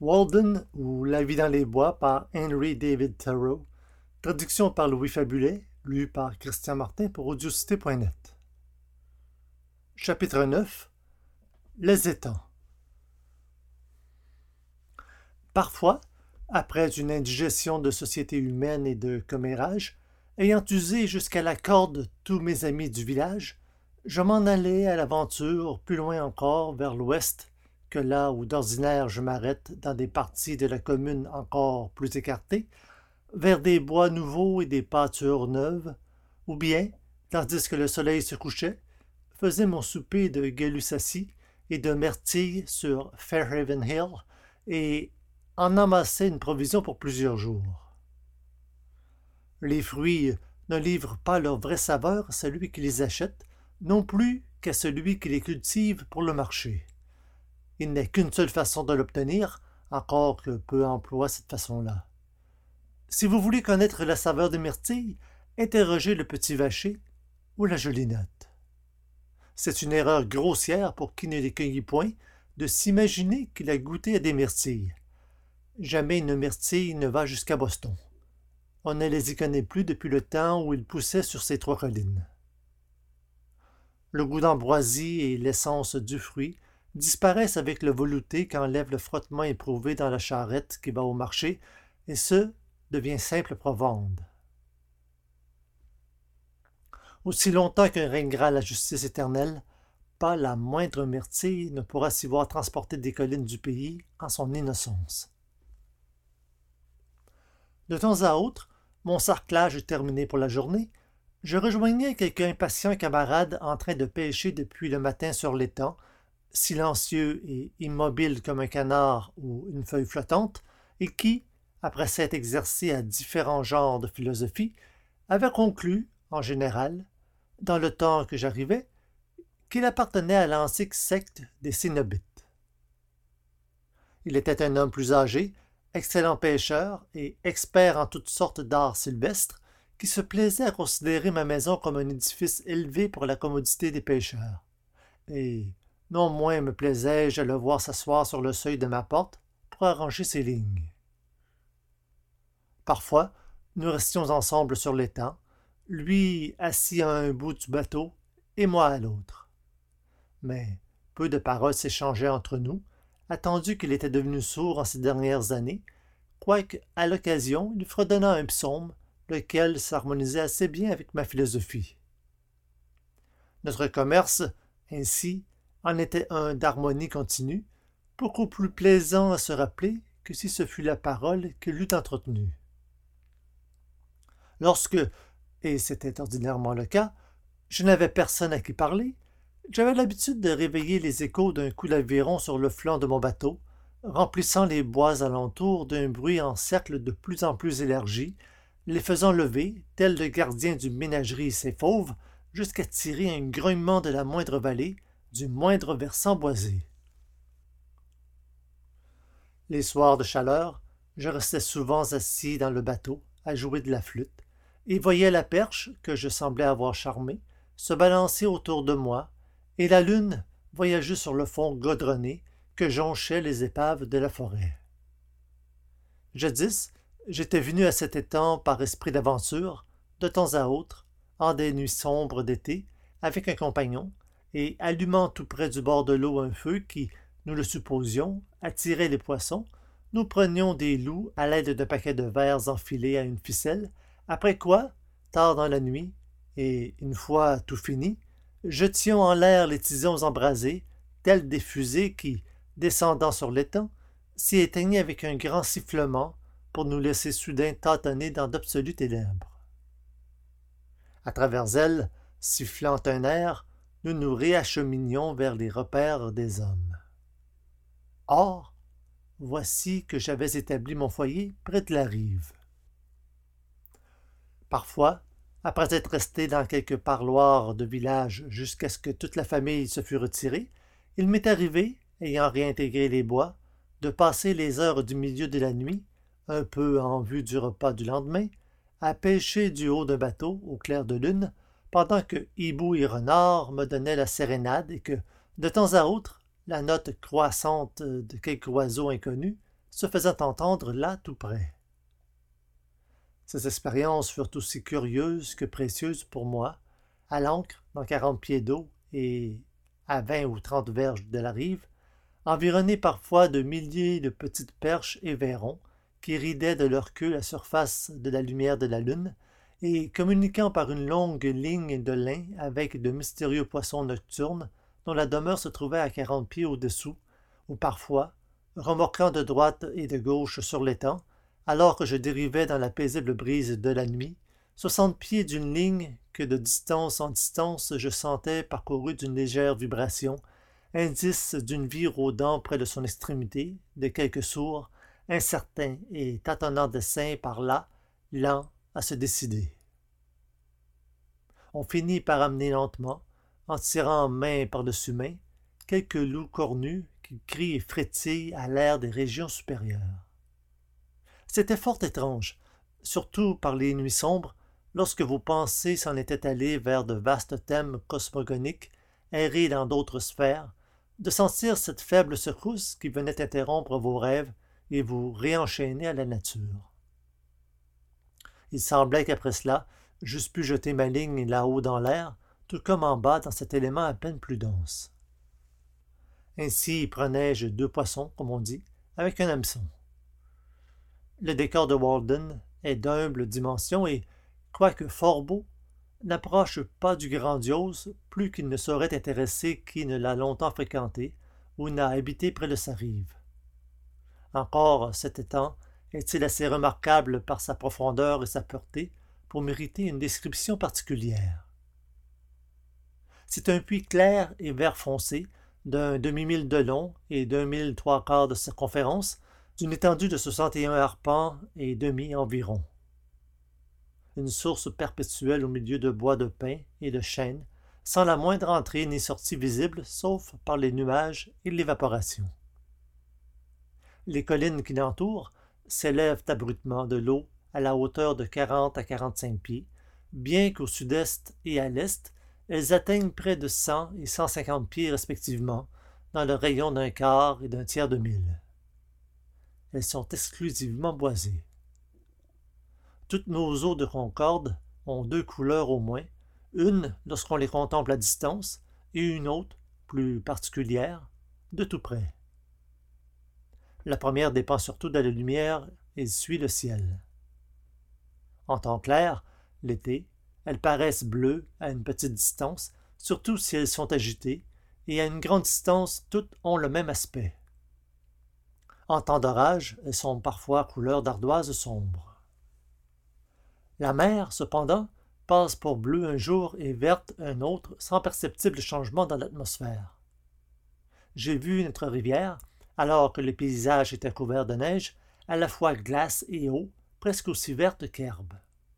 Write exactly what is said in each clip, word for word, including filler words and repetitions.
Walden ou La vie dans les bois par Henry David Thoreau. Traduction par Louis Fabulet, lu par Christian Martin pour audiocité point net. Chapitre neuf. Les étangs. Parfois, après une indigestion de société humaine et de commérage, ayant usé jusqu'à la corde tous mes amis du village, je m'en allais à l'aventure plus loin encore vers l'ouest que là où d'ordinaire je m'arrête dans des parties de la commune encore plus écartées, vers des bois nouveaux et des pâtures neuves, ou bien, tandis que le soleil se couchait, faisais mon souper de gay-lussacie et de myrtilles sur Fairhaven Hill et en amassais une provision pour plusieurs jours. Les fruits ne livrent pas leur vraie saveur à celui qui les achète, non plus qu'à celui qui les cultive pour le marché. Il n'est qu'une seule façon de l'obtenir, encore que peu emploient cette façon-là. Si vous voulez connaître la saveur des myrtilles, interrogez le petit vacher ou la gelinotte. C'est une erreur grossière pour qui ne les cueillit point de s'imaginer qu'il a goûté à des myrtilles. Jamais une myrtille ne va jusqu'à Boston. On ne les y connaît plus depuis le temps où ils poussaient sur ces trois collines. Le goût d'ambroisie et l'essence du fruit disparaissent avec le velouté qu'enlève le frottement éprouvé dans la charrette qui va au marché, et ce devient simple provende. Aussi longtemps qu'un régnera la justice éternelle, pas la moindre myrtille ne pourra s'y voir transporter des collines du pays en son innocence. De temps à autre, mon sarclage terminé pour la journée, je rejoignais quelque impatient camarade en train de pêcher depuis le matin sur l'étang, silencieux et immobile comme un canard ou une feuille flottante, et qui, après s'être exercé à différents genres de philosophie, avait conclu, en général, dans le temps que j'arrivais, qu'il appartenait à l'antique secte des Cénobites. Il était un homme plus âgé, excellent pêcheur et expert en toutes sortes d'arts sylvestres, qui se plaisait à considérer ma maison comme un édifice élevé pour la commodité des pêcheurs. Et non moins me plaisais-je à le voir s'asseoir sur le seuil de ma porte pour arranger ses lignes. Parfois, nous restions ensemble sur l'étang, lui assis à un bout du bateau et moi à l'autre. Mais peu de paroles s'échangeaient entre nous, attendu qu'il était devenu sourd en ces dernières années, quoique, à l'occasion, il fredonna un psaume, lequel s'harmonisait assez bien avec ma philosophie. Notre commerce, ainsi, en était un d'harmonie continue, beaucoup plus plaisant à se rappeler que si ce fut la parole qui l'eût entretenu. Lorsque, et c'était ordinairement le cas, je n'avais personne à qui parler, j'avais l'habitude de réveiller les échos d'un coup d'aviron sur le flanc de mon bateau, remplissant les bois alentours d'un bruit en cercle de plus en plus élargi, les faisant lever, tel le gardien d'une ménagerie et ses fauves, jusqu'à tirer un grognement de la moindre vallée, du moindre versant boisé. Les soirs de chaleur, je restais souvent assis dans le bateau, à jouer de la flûte, et voyais la perche, que je semblais avoir charmée, se balancer autour de moi, et la lune voyager sur le fond godronné que jonchaient les épaves de la forêt. Jadis, j'étais venu à cet étang par esprit d'aventure, de temps à autre, en des nuits sombres d'été, avec un compagnon, et allumant tout près du bord de l'eau un feu qui, nous le supposions, attirait les poissons, nous prenions des loups à l'aide d'un paquet de vers enfilés à une ficelle, après quoi, tard dans la nuit, et une fois tout fini, jetions en l'air les tisons embrasés, tels des fusées qui, descendant sur l'étang, s'y éteignaient avec un grand sifflement pour nous laisser soudain tâtonner dans d'absolues ténèbres. À travers elles, sifflant un air, nous nous réacheminions vers les repères des hommes. Or, voici que j'avais établi mon foyer près de la rive. Parfois, après être resté dans quelque parloir de village jusqu'à ce que toute la famille se fût retirée, il m'est arrivé, ayant réintégré les bois, de passer les heures du milieu de la nuit, un peu en vue du repas du lendemain, à pêcher du haut d'un bateau au clair de lune, pendant que hibou et renard me donnaient la sérénade et que, de temps à autre, la note croissante de quelque oiseau inconnu se faisant entendre là tout près. Ces expériences furent aussi curieuses que précieuses pour moi, à l'ancre dans quarante pieds d'eau et à vingt ou trente verges de la rive, environnés parfois de milliers de petites perches et vairons qui ridaient de leur queue la surface de la lumière de la lune et communiquant par une longue ligne de lin avec de mystérieux poissons nocturnes dont la demeure se trouvait à quarante pieds au-dessous, ou parfois, remorquant de droite et de gauche sur l'étang, alors que je dérivais dans la paisible brise de la nuit, soixante pieds d'une ligne que de distance en distance je sentais parcourue d'une légère vibration, indice d'une vie rôdant près de son extrémité, de quelque sourd, incertain et tâtonnant dessein par là, lent à se décider. On finit par amener lentement, en tirant main par-dessus main, quelques loups cornus qui crient et frétillent à l'air des régions supérieures. C'était fort étrange, surtout par les nuits sombres, lorsque vos pensées s'en étaient allées vers de vastes thèmes cosmogoniques, errés dans d'autres sphères, de sentir cette faible secousse qui venait interrompre vos rêves et vous réenchaîner à la nature. Il semblait qu'après cela, j'eusse pu jeter ma ligne là-haut dans l'air, tout comme en bas dans cet élément à peine plus dense. Ainsi prenais-je deux poissons, comme on dit, avec un hameçon. Le décor de Walden est d'humble dimension et, quoique fort beau, n'approche pas du grandiose plus qu'il ne saurait intéresser qui ne l'a longtemps fréquenté ou n'a habité près de sa rive. Encore cet étang est-il assez remarquable par sa profondeur et sa pureté pour mériter une description particulière. C'est un puits clair et vert foncé d'un demi-mille de long et d'un mille trois quarts de circonférence, d'une étendue de soixante et un arpents et demi environ. Une source perpétuelle au milieu de bois de pin et de chêne, sans la moindre entrée ni sortie visible, sauf par les nuages et l'évaporation. Les collines qui l'entourent s'élèvent abruptement de l'eau à la hauteur de quarante à quarante-cinq pieds, bien qu'au sud-est et à l'est, elles atteignent près de cent et cent cinquante pieds respectivement, dans le rayon d'un quart et d'un tiers de mille. Elles sont exclusivement boisées. Toutes nos eaux de Concorde ont deux couleurs au moins, une lorsqu'on les contemple à distance et une autre, plus particulière, de tout près. La première dépend surtout de la lumière et suit le ciel. En temps clair, l'été, elles paraissent bleues à une petite distance, surtout si elles sont agitées, et à une grande distance, toutes ont le même aspect. En temps d'orage, elles sont parfois couleur d'ardoise sombre. La mer, cependant, passe pour bleue un jour et verte un autre, sans perceptible changement dans l'atmosphère. J'ai vu notre rivière, alors que le paysage était couvert de neige, à la fois glace et eau, presque aussi verte qu'herbe.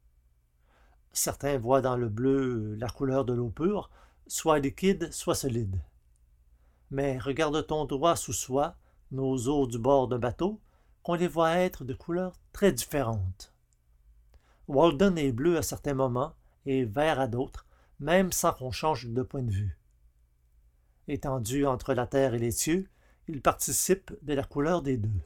Certains voient dans le bleu la couleur de l'eau pure, soit liquide, soit solide. Mais regarde-t-on droit sous soi nos eaux du bord d'un bateau, qu'on les voit être de couleurs très différentes. Walden est bleu à certains moments et vert à d'autres, même sans qu'on change de point de vue. Étendu entre la terre et les cieux, il participe de la couleur des deux.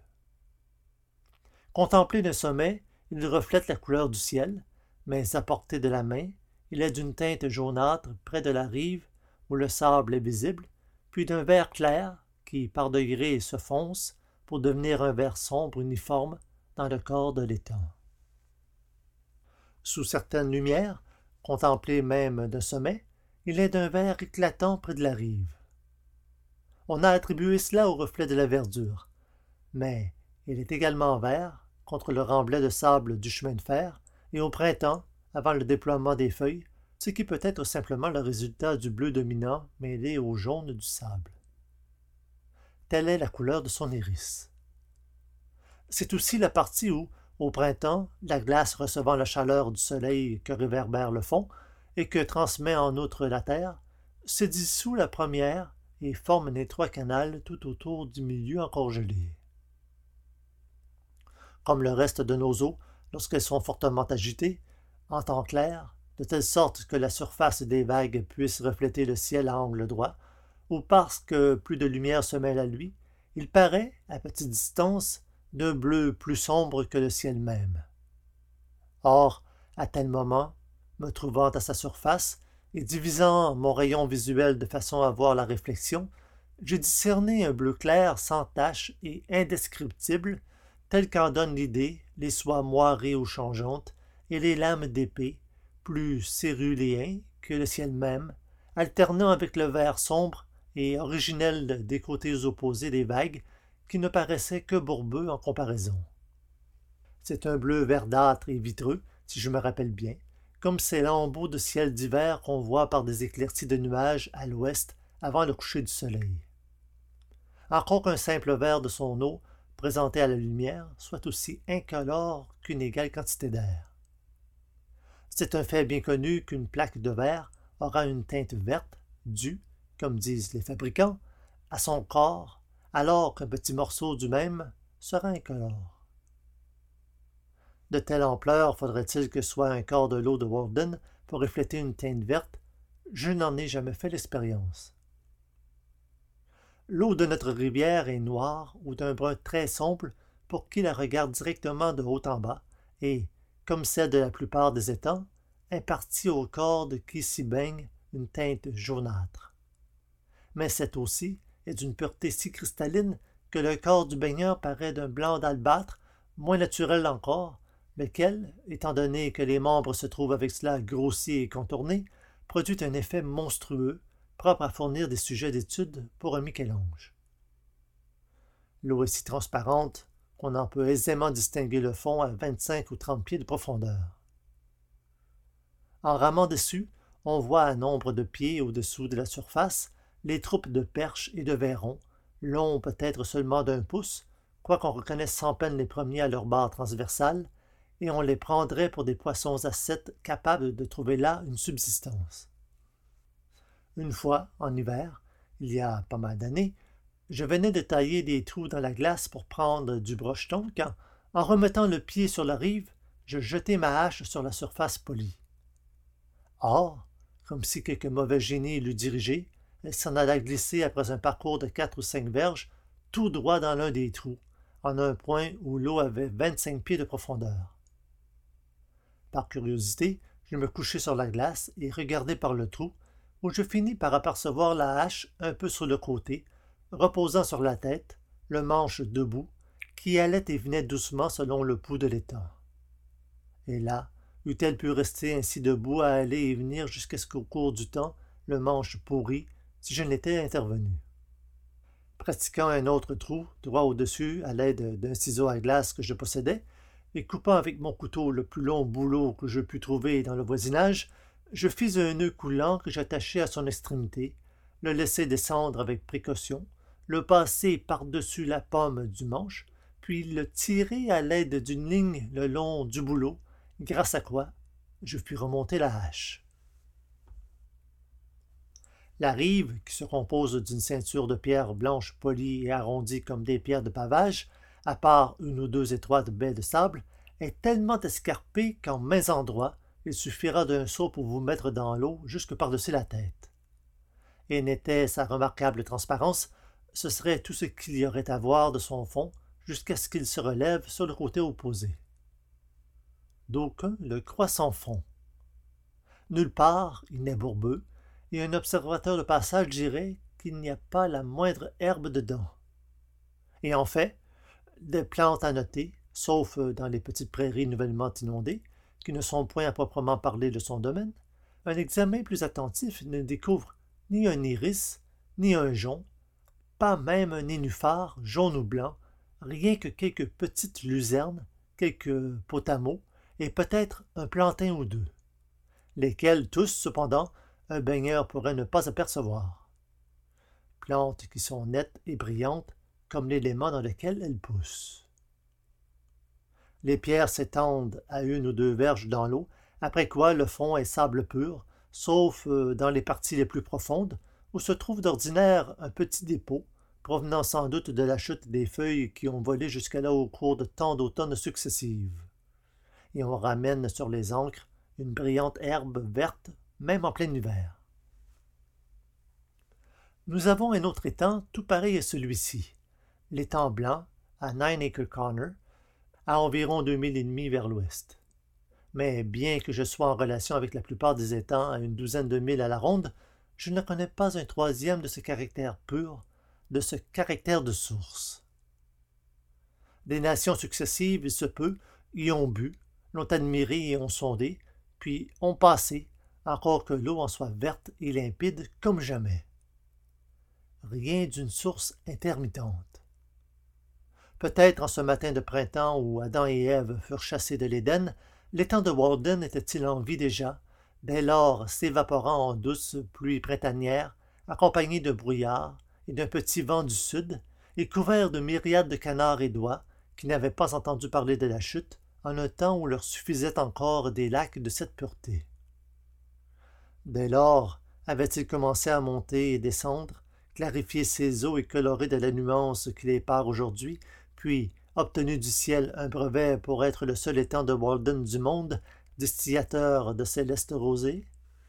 Contemplé d'un sommet, il reflète la couleur du ciel, mais à portée de la main, il est d'une teinte jaunâtre près de la rive où le sable est visible, puis d'un vert clair qui, par degrés, se fonce pour devenir un vert sombre uniforme dans le corps de l'étang. Sous certaines lumières, contemplées même d'un sommet, il est d'un vert éclatant près de la rive. On a attribué cela au reflet de la verdure, mais il est également vert contre le remblai de sable du chemin de fer et au printemps, avant le déploiement des feuilles, ce qui peut être simplement le résultat du bleu dominant mêlé au jaune du sable. Telle est la couleur de son iris. C'est aussi la partie où, au printemps, la glace recevant la chaleur du soleil que réverbère le fond et que transmet en outre la terre, se dissout la première et forme un étroit canal tout autour du milieu encore gelé. Comme le reste de nos eaux, lorsqu'elles sont fortement agitées, en temps clair, de telle sorte que la surface des vagues puisse refléter le ciel à angle droit, ou parce que plus de lumière se mêle à lui, il paraît, à petite distance, d'un bleu plus sombre que le ciel même. Or, à tel moment, me trouvant à sa surface et divisant mon rayon visuel de façon à voir la réflexion, j'ai discerné un bleu clair sans tache et indescriptible, tel qu'en donnent l'idée les soies moirées ou changeantes et les lames d'épée, plus céruléens que le ciel même, alternant avec le vert sombre et originel des côtés opposés des vagues, qui ne paraissaient que bourbeux en comparaison. C'est un bleu verdâtre et vitreux, si je me rappelle bien, comme ces lambeaux de ciel d'hiver qu'on voit par des éclaircies de nuages à l'ouest avant le coucher du soleil. Encore qu'un simple verre de son eau, présenté à la lumière, soit aussi incolore qu'une égale quantité d'air. C'est un fait bien connu qu'une plaque de verre aura une teinte verte, due, comme disent les fabricants, à son corps, alors qu'un petit morceau du même sera incolore. De telle ampleur faudrait-il que soit un quart de l'eau de Walden pour refléter une teinte verte? Je n'en ai jamais fait l'expérience. L'eau de notre rivière est noire ou d'un brun très sombre pour qui la regarde directement de haut en bas et, comme celle de la plupart des étangs, impartit au corps de qui s'y baigne une teinte jaunâtre. Mais cette eau-ci est d'une pureté si cristalline que le corps du baigneur paraît d'un blanc d'albâtre, moins naturel encore, lequel, étant donné que les membres se trouvent avec cela grossis et contournés, produit un effet monstrueux, propre à fournir des sujets d'étude pour un Michel-Ange. L'eau est si transparente qu'on en peut aisément distinguer le fond à vingt-cinq ou trente pieds de profondeur. En ramant dessus, on voit à nombre de pieds au-dessous de la surface les troupes de perches et de vairons, longs peut-être seulement d'un pouce, quoiqu'on reconnaisse sans peine les premiers à leur barre transversale, et on les prendrait pour des poissons ascètes capables de trouver là une subsistance. Une fois, en hiver, il y a pas mal d'années, je venais de tailler des trous dans la glace pour prendre du brocheton quand, en remettant le pied sur la rive, je jetai ma hache sur la surface polie. Or, comme si quelque mauvais génie l'eût dirigée, elle s'en alla glisser après un parcours de quatre ou cinq verges, tout droit dans l'un des trous, en un point où l'eau avait vingt-cinq pieds de profondeur. Par curiosité, je me couchai sur la glace et regardai par le trou, où je finis par apercevoir la hache un peu sur le côté, reposant sur la tête, le manche debout, qui allait et venait doucement selon le pouls de l'étang. Et là, eût-elle pu rester ainsi debout à aller et venir jusqu'à ce qu'au cours du temps, le manche pourrit, si je n'étais intervenu. Pratiquant un autre trou, droit au-dessus, à l'aide d'un ciseau à glace que je possédais, et coupant avec mon couteau le plus long bouleau que je pus trouver dans le voisinage, je fis un nœud coulant que j'attachai à son extrémité, le laissai descendre avec précaution, le passer par-dessus la pomme du manche, puis le tirai à l'aide d'une ligne le long du bouleau, grâce à quoi je pus remonter la hache. La rive, qui se compose d'une ceinture de pierres blanches polies et arrondies comme des pierres de pavage, à part une ou deux étroites baies de sable, est tellement escarpée qu'en maint endroits, il suffira d'un saut pour vous mettre dans l'eau jusque par-dessus la tête. Et n'était sa remarquable transparence, ce serait tout ce qu'il y aurait à voir de son fond jusqu'à ce qu'il se relève sur le côté opposé. D'aucuns le croient sans fond. Nulle part il n'est bourbeux, et un observateur de passage dirait qu'il n'y a pas la moindre herbe dedans. Et en fait, des plantes à noter, sauf dans les petites prairies nouvellement inondées, qui ne sont point à proprement parler de son domaine, un examen plus attentif ne découvre ni un iris, ni un jonc, pas même un nénuphar, jaune ou blanc, rien que quelques petites luzernes, quelques potamots, et peut-être un plantain ou deux, lesquels tous, cependant, un baigneur pourrait ne pas apercevoir. Plantes qui sont nettes et brillantes, comme l'élément dans lequel elles poussent. Les pierres s'étendent à une ou deux verges dans l'eau, après quoi le fond est sable pur, sauf dans les parties les plus profondes, où se trouve d'ordinaire un petit dépôt, provenant sans doute de la chute des feuilles qui ont volé jusque-là au cours de tant d'automnes successives. Et on ramène sur les ancres une brillante herbe verte, même en plein hiver. Nous avons un autre étang tout pareil à celui-ci, l'étang blanc, à Nine Acre Corner, à environ deux milles et demi vers l'ouest. Mais bien que je sois en relation avec la plupart des étangs à une douzaine de milles à la ronde, je ne connais pas un troisième de ce caractère pur, de ce caractère de source. Des nations successives, il se peut, y ont bu, l'ont admiré et ont sondé, puis ont passé, encore que l'eau en soit verte et limpide comme jamais. Rien d'une source intermittente. Peut-être en ce matin de printemps où Adam et Ève furent chassés de l'Éden, l'étang de Walden était-il en vie déjà, dès lors s'évaporant en douce pluie printanière, accompagnée de brouillard et d'un petit vent du sud, et couvert de myriades de canards et d'oies qui n'avaient pas entendu parler de la chute en un temps où leur suffisaient encore des lacs de cette pureté. Dès lors avait-il commencé à monter et descendre, clarifier ses eaux et colorer de la nuance qui les pare aujourd'hui, puis obtenu du ciel un brevet pour être le seul étang de Walden du monde, distillateur de célestes rosées?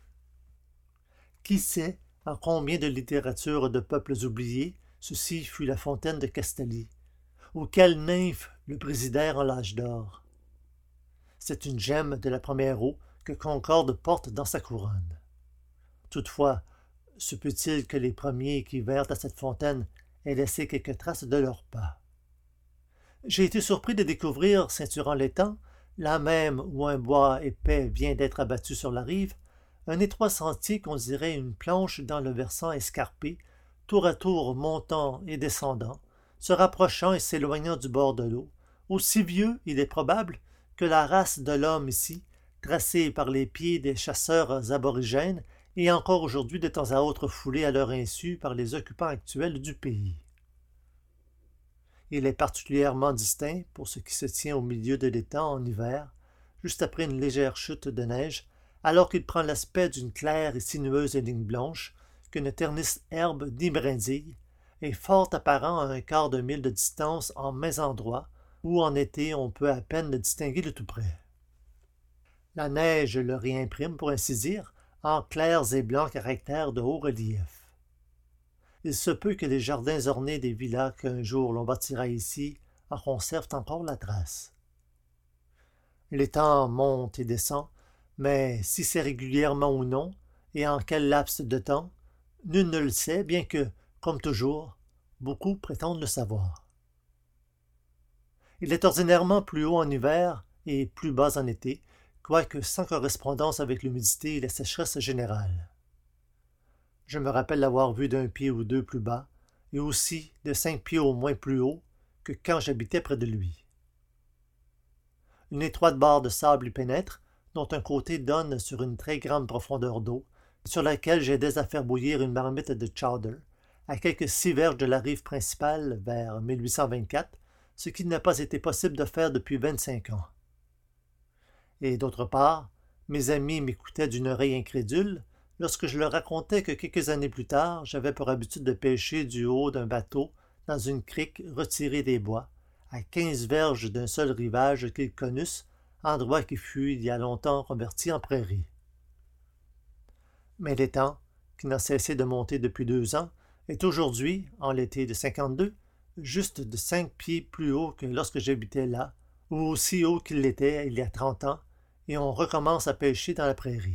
Qui sait en combien de littératures de peuples oubliés ceci fut la fontaine de Castelli, ou quelle nymphe le présidèrent en l'âge d'or? C'est une gemme de la première eau que Concorde porte dans sa couronne. Toutefois, se peut-il que les premiers qui vinrent à cette fontaine aient laissé quelques traces de leurs pas? J'ai été surpris de découvrir, ceinturant l'étang, là même où un bois épais vient d'être abattu sur la rive, un étroit sentier qu'on dirait une planche dans le versant escarpé, tour à tour montant et descendant, se rapprochant et s'éloignant du bord de l'eau, aussi vieux, il est probable, que la race de l'homme ici, tracée par les pieds des chasseurs aborigènes et encore aujourd'hui de temps à autre foulée à leur insu par les occupants actuels du pays. Il est particulièrement distinct pour ce qui se tient au milieu de l'étang en hiver, juste après une légère chute de neige, alors qu'il prend l'aspect d'une claire et sinueuse ligne blanche que ne ternissent herbe ni brindilles, et fort apparent à un quart de mille de distance en mains endroits, où en été on peut à peine le distinguer de tout près. La neige le réimprime, pour ainsi dire, en clairs et blancs caractères de haut relief. Il se peut que les jardins ornés des villas qu'un jour l'on bâtira ici en conservent encore la trace. L'étang monte et descend, mais si c'est régulièrement ou non, et en quel laps de temps, nul ne le sait, bien que, comme toujours, beaucoup prétendent le savoir. Il est ordinairement plus haut en hiver et plus bas en été, quoique sans correspondance avec l'humidité et la sécheresse générale. Je me rappelle l'avoir vu d'un pied ou deux plus bas, et aussi de cinq pieds au moins plus haut que quand j'habitais près de lui. Une étroite barre de sable y pénètre, dont un côté donne sur une très grande profondeur d'eau, sur laquelle j'aidais à faire bouillir une marmite de chowder, à quelques six verges de la rive principale vers mille huit cent vingt-quatre, ce qui n'a pas été possible de faire depuis vingt-cinq ans. Et d'autre part, mes amis m'écoutaient d'une oreille incrédule lorsque je leur racontais que quelques années plus tard, j'avais pour habitude de pêcher du haut d'un bateau dans une crique retirée des bois, à quinze verges d'un seul rivage qu'ils connussent, endroit qui fut il y a longtemps converti en prairie. Mais l'étang, qui n'a cessé de monter depuis deux ans, est aujourd'hui, en l'été de cinquante-deux, juste de cinq pieds plus haut que lorsque j'habitais là, ou aussi haut qu'il l'était il y a trente ans, et on recommence à pêcher dans la prairie.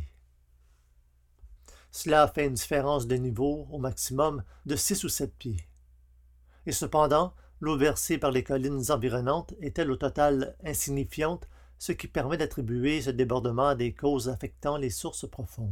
Cela fait une différence de niveau, au maximum, de six ou sept pieds. Et cependant, l'eau versée par les collines environnantes est-elle au total insignifiante, ce qui permet d'attribuer ce débordement à des causes affectant les sources profondes.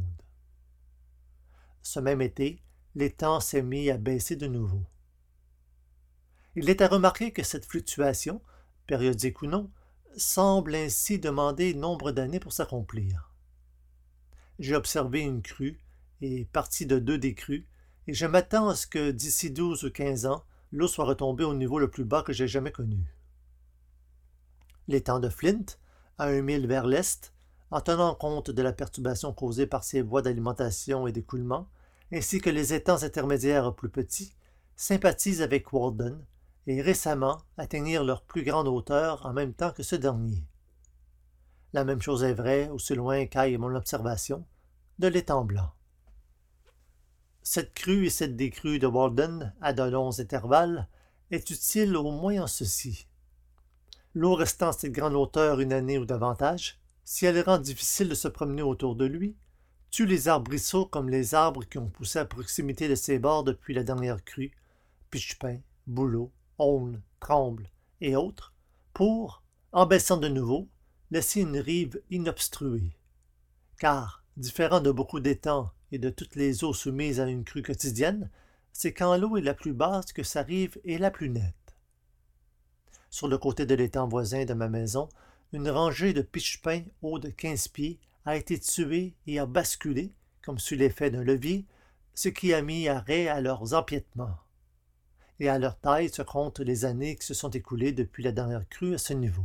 Ce même été, l'étang s'est mis à baisser de nouveau. Il est à remarquer que cette fluctuation, périodique ou non, semble ainsi demander nombre d'années pour s'accomplir. J'ai observé une crue et partie de deux décrues, et je m'attends à ce que d'ici douze ou quinze ans, l'eau soit retombée au niveau le plus bas que j'ai jamais connu. L'étang de Flint, à un mille vers l'est, en tenant compte de la perturbation causée par ses voies d'alimentation et d'écoulement, ainsi que les étangs intermédiaires plus petits, sympathisent avec Walden et récemment atteignirent leur plus grande hauteur en même temps que ce dernier. La même chose est vraie, aussi loin qu'aille mon observation, de l'étang blanc. Cette crue et cette décrue de Walden, à de longs intervalles, est utile au moins en ceci. L'eau restant à cette grande hauteur une année ou davantage, si elle rend difficile de se promener autour de lui, tue les arbrisseaux comme les arbres qui ont poussé à proximité de ses bords depuis la dernière crue, pichepin, bouleau, aulne, tremble et autres, pour, en baissant de nouveau, laisser une rive inobstruée. Car, différent de beaucoup d'étangs et de toutes les eaux soumises à une crue quotidienne, c'est quand l'eau est la plus basse que sa rive est la plus nette. Sur le côté de l'étang voisin de ma maison, une rangée de pichepins hauts de quinze pieds a été tuée et a basculé, comme sous l'effet d'un levier, ce qui a mis arrêt à leurs empiètements. Et à leur taille se comptent les années qui se sont écoulées depuis la dernière crue à ce niveau.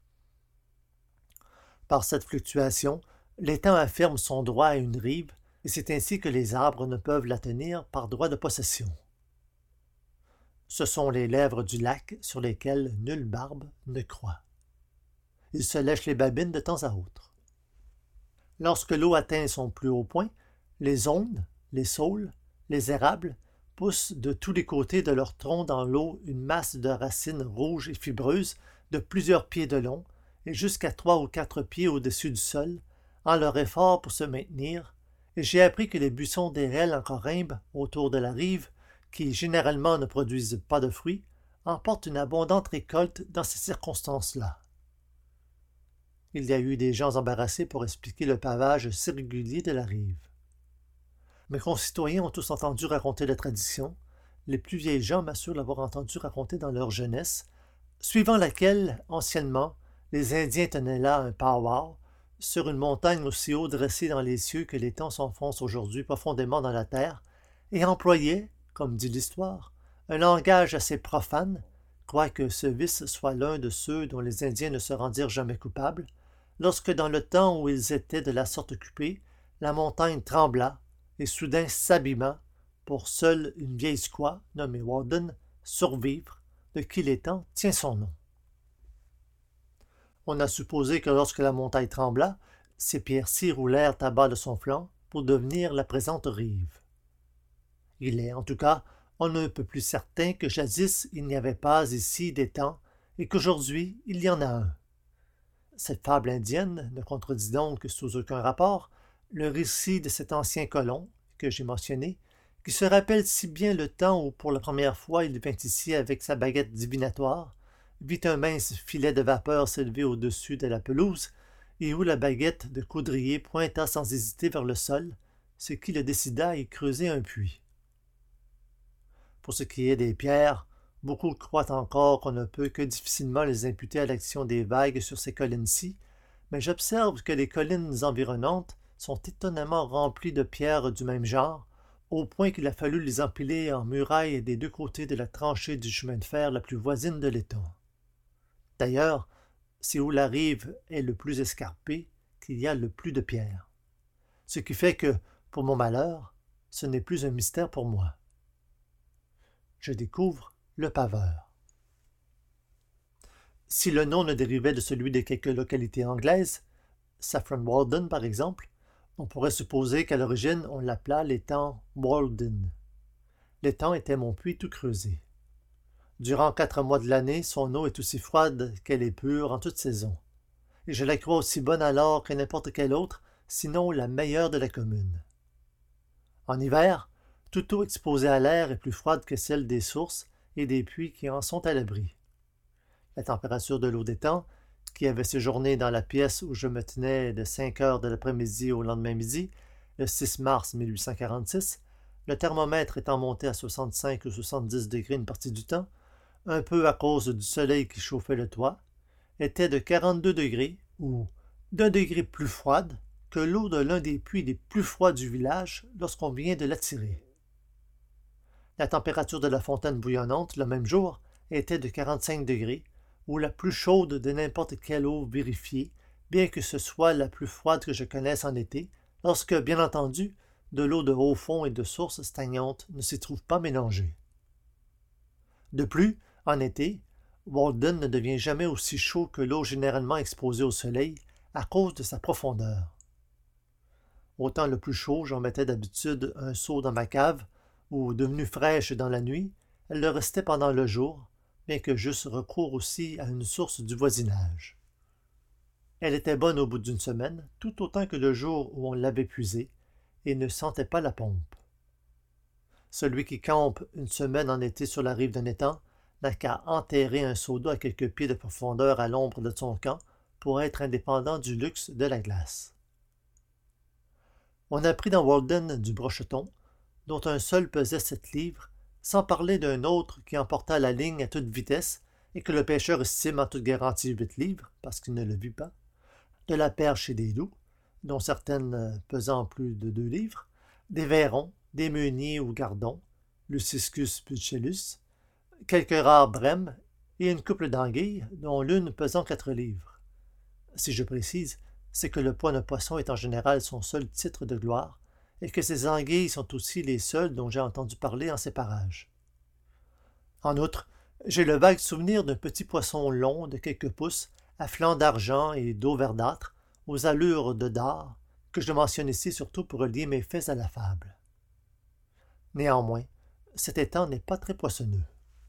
Par cette fluctuation, l'étang affirme son droit à une rive, et c'est ainsi que les arbres ne peuvent la tenir par droit de possession. Ce sont les lèvres du lac sur lesquelles nulle barbe ne croît. Ils se lèchent les babines de temps à autre. Lorsque l'eau atteint son plus haut point, les aulnes, les saules, les érables poussent de tous les côtés de leur tronc dans l'eau une masse de racines rouges et fibreuses de plusieurs pieds de long et jusqu'à trois ou quatre pieds au-dessus du sol, en leur effort pour se maintenir, et j'ai appris que les buissons d'érel en corymbe autour de la rive, qui généralement ne produisent pas de fruits, emportent une abondante récolte dans ces circonstances-là. Il y a eu des gens embarrassés pour expliquer le pavage si régulier de la rive. Mes concitoyens ont tous entendu raconter la tradition, les plus vieilles gens m'assurent l'avoir entendu raconter dans leur jeunesse, suivant laquelle, anciennement, les Indiens tenaient là un pow-wow, sur une montagne aussi haut dressée dans les cieux que l'étang s'enfonce aujourd'hui profondément dans la terre, et employaient, comme dit l'histoire, un langage assez profane, quoique ce vice soit l'un de ceux dont les Indiens ne se rendirent jamais coupables, lorsque dans le temps où ils étaient de la sorte occupés, la montagne trembla, et soudain s'abîma, pour seule une vieille squaw, nommée Walden, survivre, de qui l'étang tient son nom. On a supposé que lorsque la montagne trembla, ces pierres-ci roulèrent à bas de son flanc pour devenir la présente rive. Il est, en tout cas, on ne peut plus certain que jadis il n'y avait pas ici d'étang et qu'aujourd'hui il y en a un. Cette fable indienne ne contredit donc sous aucun rapport le récit de cet ancien colon, que j'ai mentionné, qui se rappelle si bien le temps où pour la première fois il vint ici avec sa baguette divinatoire, vit un mince filet de vapeur s'élever au-dessus de la pelouse, et où la baguette de coudrier pointa sans hésiter vers le sol, ce qui le décida à y creuser un puits. Pour ce qui est des pierres, beaucoup croient encore qu'on ne peut que difficilement les imputer à l'action des vagues sur ces collines-ci, mais j'observe que les collines environnantes sont étonnamment remplies de pierres du même genre, au point qu'il a fallu les empiler en murailles des deux côtés de la tranchée du chemin de fer la plus voisine de l'étang. D'ailleurs, c'est où la rive est le plus escarpée qu'il y a le plus de pierres. Ce qui fait que, pour mon malheur, ce n'est plus un mystère pour moi. Je découvre le paveur. Si le nom ne dérivait de celui de quelques localités anglaises, Saffron Walden par exemple, on pourrait supposer qu'à l'origine on l'appela l'étang Walden. L'étang était mon puits tout creusé. Durant quatre mois de l'année, son eau est aussi froide qu'elle est pure en toute saison, et je la crois aussi bonne alors que n'importe quelle autre, sinon la meilleure de la commune. En hiver, toute eau exposée à l'air est plus froide que celle des sources et des puits qui en sont à l'abri. La température de l'eau d'étang, qui avait séjourné dans la pièce où je me tenais de cinq heures de l'après-midi au lendemain midi, le six mars mille huit cent quarante-six, le thermomètre étant monté à soixante-cinq ou soixante-dix degrés une partie du temps, un peu à cause du soleil qui chauffait le toit, était de quarante-deux degrés, ou d'un degré plus froide que l'eau de l'un des puits les plus froids du village lorsqu'on vient de l'attirer. La température de la fontaine bouillonnante, le même jour, était de quarante-cinq degrés, ou la plus chaude de n'importe quelle eau vérifiée, bien que ce soit la plus froide que je connaisse en été, lorsque, bien entendu, de l'eau de haut fond et de source stagnante ne s'y trouve pas mélangée. De plus, en été, Walden ne devient jamais aussi chaud que l'eau généralement exposée au soleil à cause de sa profondeur. Autant le plus chaud, j'en mettais d'habitude un seau dans ma cave, où, devenue fraîche dans la nuit, elle le restait pendant le jour, bien que j'eusse recours aussi à une source du voisinage. Elle était bonne au bout d'une semaine, tout autant que le jour où on l'avait puisée, et ne sentait pas la pompe. Celui qui campe une semaine en été sur la rive d'un étang n'a qu'à enterrer un seau d'eau à quelques pieds de profondeur à l'ombre de son camp pour être indépendant du luxe de la glace. On a pris dans Walden du brocheton, dont un seul pesait sept livres, sans parler d'un autre qui emporta la ligne à toute vitesse et que le pêcheur estime en toute garantie huit livres, parce qu'il ne le vit pas, de la perche et des loups, dont certaines pesant plus de deux livres, des vairons, des meuniers ou gardons, Luciscus pulchellus, quelques rares brèmes et une couple d'anguilles, dont l'une pesant quatre livres. Si je précise, c'est que le poids d'un poisson est en général son seul titre de gloire, et que ces anguilles sont aussi les seules dont j'ai entendu parler en ces parages. En outre, j'ai le vague souvenir d'un petit poisson long de quelques pouces, à flanc d'argent et dos verdâtre, aux allures de dard, que je mentionne ici surtout pour relier mes faits à la fable. Néanmoins, cet étang n'est pas très poissonneux.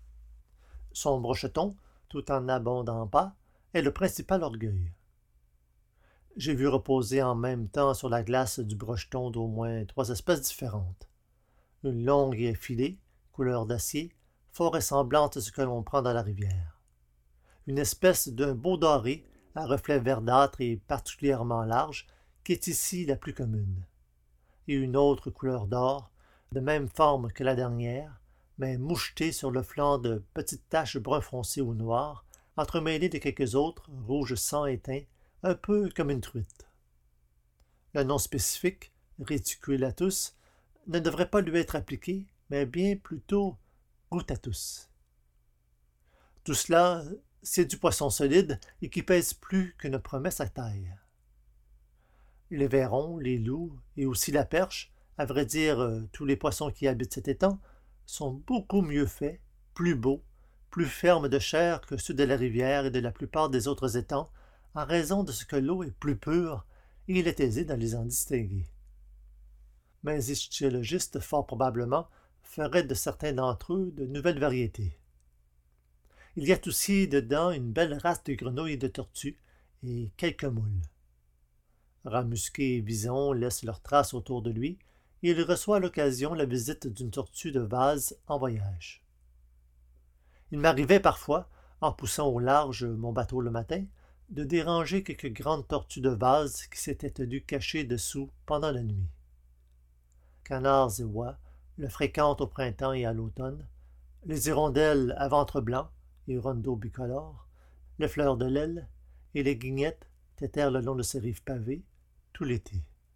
Son brocheton, tout en n'abondant pas, est le principal orgueil. J'ai vu reposer en même temps sur la glace du brocheton d'au moins trois espèces différentes. Une longue et effilée, couleur d'acier, fort ressemblante à ce que l'on prend dans la rivière. Une espèce d'un beau doré, à reflets verdâtres et particulièrement large, qui est ici la plus commune. Et une autre couleur d'or, de même forme que la dernière, mais mouchetée sur le flanc de petites taches brun foncé ou noir, entremêlées de quelques autres, rouge sang éteint, un peu comme une truite. Le nom spécifique, Reticulatus, ne devrait pas lui être appliqué, mais bien plutôt Gutatus. Tout cela, c'est du poisson solide et qui pèse plus que ne promet sa taille. Les vairons, les loups et aussi la perche, à vrai dire euh, tous les poissons qui habitent cet étang, sont beaucoup mieux faits, plus beaux, plus fermes de chair que ceux de la rivière et de la plupart des autres étangs, en raison de ce que l'eau est plus pure et il est aisé de les en distinguer. Mais les ichthyologistes, fort probablement, feraient de certains d'entre eux de nouvelles variétés. Il y a aussi dedans une belle race de grenouilles et de tortues et quelques moules. Rats musqués et visons laissent leurs traces autour de lui et il reçoit à l'occasion la visite d'une tortue de vase en voyage. Il m'arrivait parfois, en poussant au large mon bateau le matin, de déranger quelques grandes tortues de vase qui s'étaient tenues cachées dessous pendant la nuit. Canards et oies le fréquentent au printemps et à l'automne, les hirondelles à ventre blanc, hirundo bicolore, les fleurs de l'aile et les guignettes tétèrent le long de ces rives pavées tout l'été.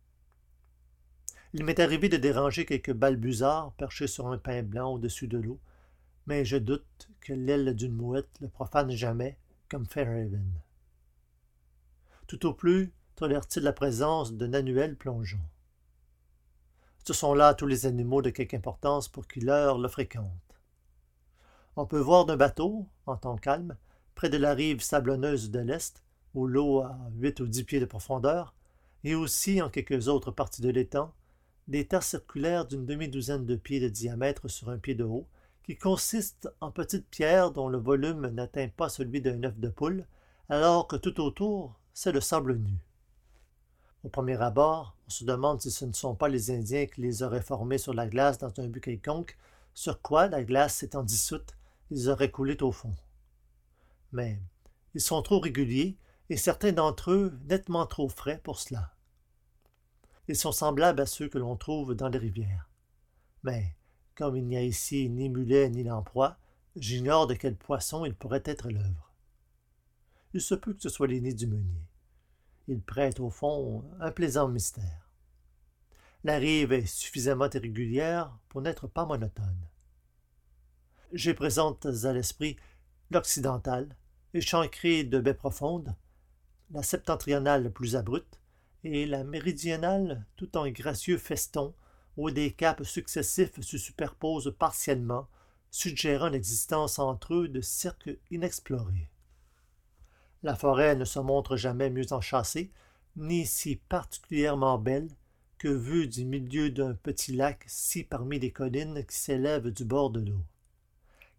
Il m'est arrivé de déranger quelques balbuzards perchés sur un pin blanc au-dessus de l'eau, mais je doute que l'aile d'une mouette le profane jamais comme Fairhaven. Tout au plus tolère-t-il la présence d'un annuel plongeon. Ce sont là tous les animaux de quelque importance pour qui l'heure le fréquente. On peut voir d'un bateau, en temps calme, près de la rive sablonneuse de l'Est, où l'eau a huit ou dix pieds de profondeur, et aussi en quelques autres parties de l'étang, des tas circulaires d'une demi-douzaine de pieds de diamètre sur un pied de haut, qui consistent en petites pierres dont le volume n'atteint pas celui d'un œuf de poule, alors que tout autour, c'est le sable nu. Au premier abord, on se demande si ce ne sont pas les Indiens qui les auraient formés sur la glace dans un but quelconque, sur quoi, la glace s'étant dissoute, ils auraient coulé au fond. Mais ils sont trop réguliers, et certains d'entre eux nettement trop frais pour cela. Ils sont semblables à ceux que l'on trouve dans les rivières. Mais, comme il n'y a ici ni mulet ni lamproie, j'ignore de quel poisson il pourrait être l'œuvre. Il se peut que ce soit les nids du meunier. Il prête, au fond, un plaisant mystère. La rive est suffisamment irrégulière pour n'être pas monotone. J'ai présentes à l'esprit l'occidentale, échancrée de baies profondes, la septentrionale plus abrupte, et la méridionale tout en gracieux feston où des caps successifs se superposent partiellement, suggérant l'existence entre eux de cercles inexplorés. La forêt ne se montre jamais mieux enchâssée, ni si particulièrement belle, que vue du milieu d'un petit lac si parmi les collines qui s'élèvent du bord de l'eau.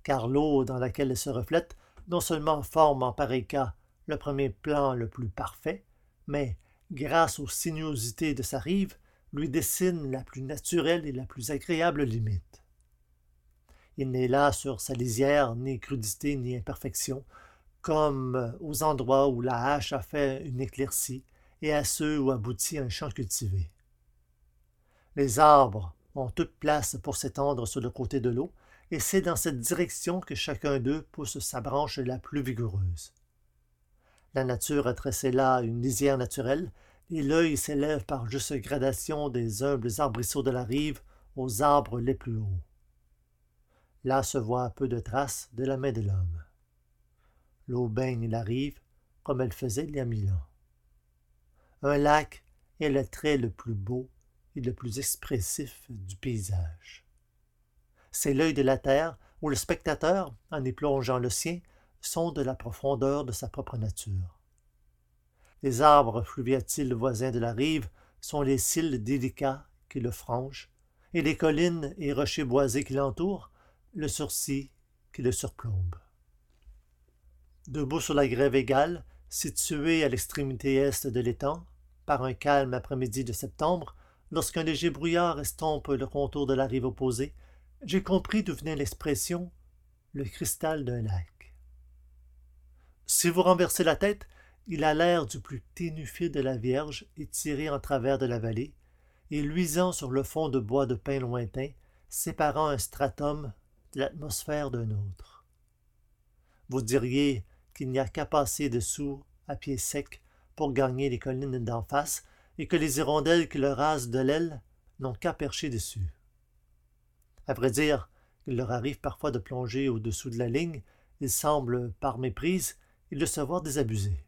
car l'eau dans laquelle elle se reflète non seulement forme en pareil cas le premier plan le plus parfait, mais, grâce aux sinuosités de sa rive, lui dessine la plus naturelle et la plus agréable limite. Il n'est là sur sa lisière ni crudité ni imperfection, comme aux endroits où la hache a fait une éclaircie et à ceux où aboutit un champ cultivé. Les arbres ont toute place pour s'étendre sur le côté de l'eau, et c'est dans cette direction que chacun d'eux pousse sa branche la plus vigoureuse. La nature a tressé là une lisière naturelle, et l'œil s'élève par juste gradation des humbles arbrisseaux de la rive aux arbres les plus hauts. Là se voient peu de traces de la main de l'homme. L'eau baigne la rive comme elle faisait il y a mille ans. Un lac est le trait le plus beau et le plus expressif du paysage. C'est l'œil de la terre où le spectateur, en y plongeant le sien, sonde la profondeur de sa propre nature. Les arbres fluviatiles voisins de la rive sont les cils délicats qui le frangent, et les collines et rochers boisés qui l'entourent, le sourcil qui le surplombe. Debout sur la grève égale, située à l'extrémité est de l'étang, par un calme après-midi de septembre, lorsqu'un léger brouillard estompe le contour de la rive opposée, j'ai compris d'où venait l'expression « le cristal d'un lac ». Si vous renversez la tête, il a l'air du plus ténu fil de la Vierge étiré en travers de la vallée et luisant sur le fond de bois de pin lointain, séparant un stratum de l'atmosphère d'un autre. Vous diriez qu'il n'y a qu'à passer dessous à pied sec pour gagner les collines d'en face et que les hirondelles qui le rasent de l'aile n'ont qu'à percher dessus. À vrai dire, il leur arrive parfois de plonger au-dessous de la ligne, ils semblent, par méprise, y le savoir désabusé.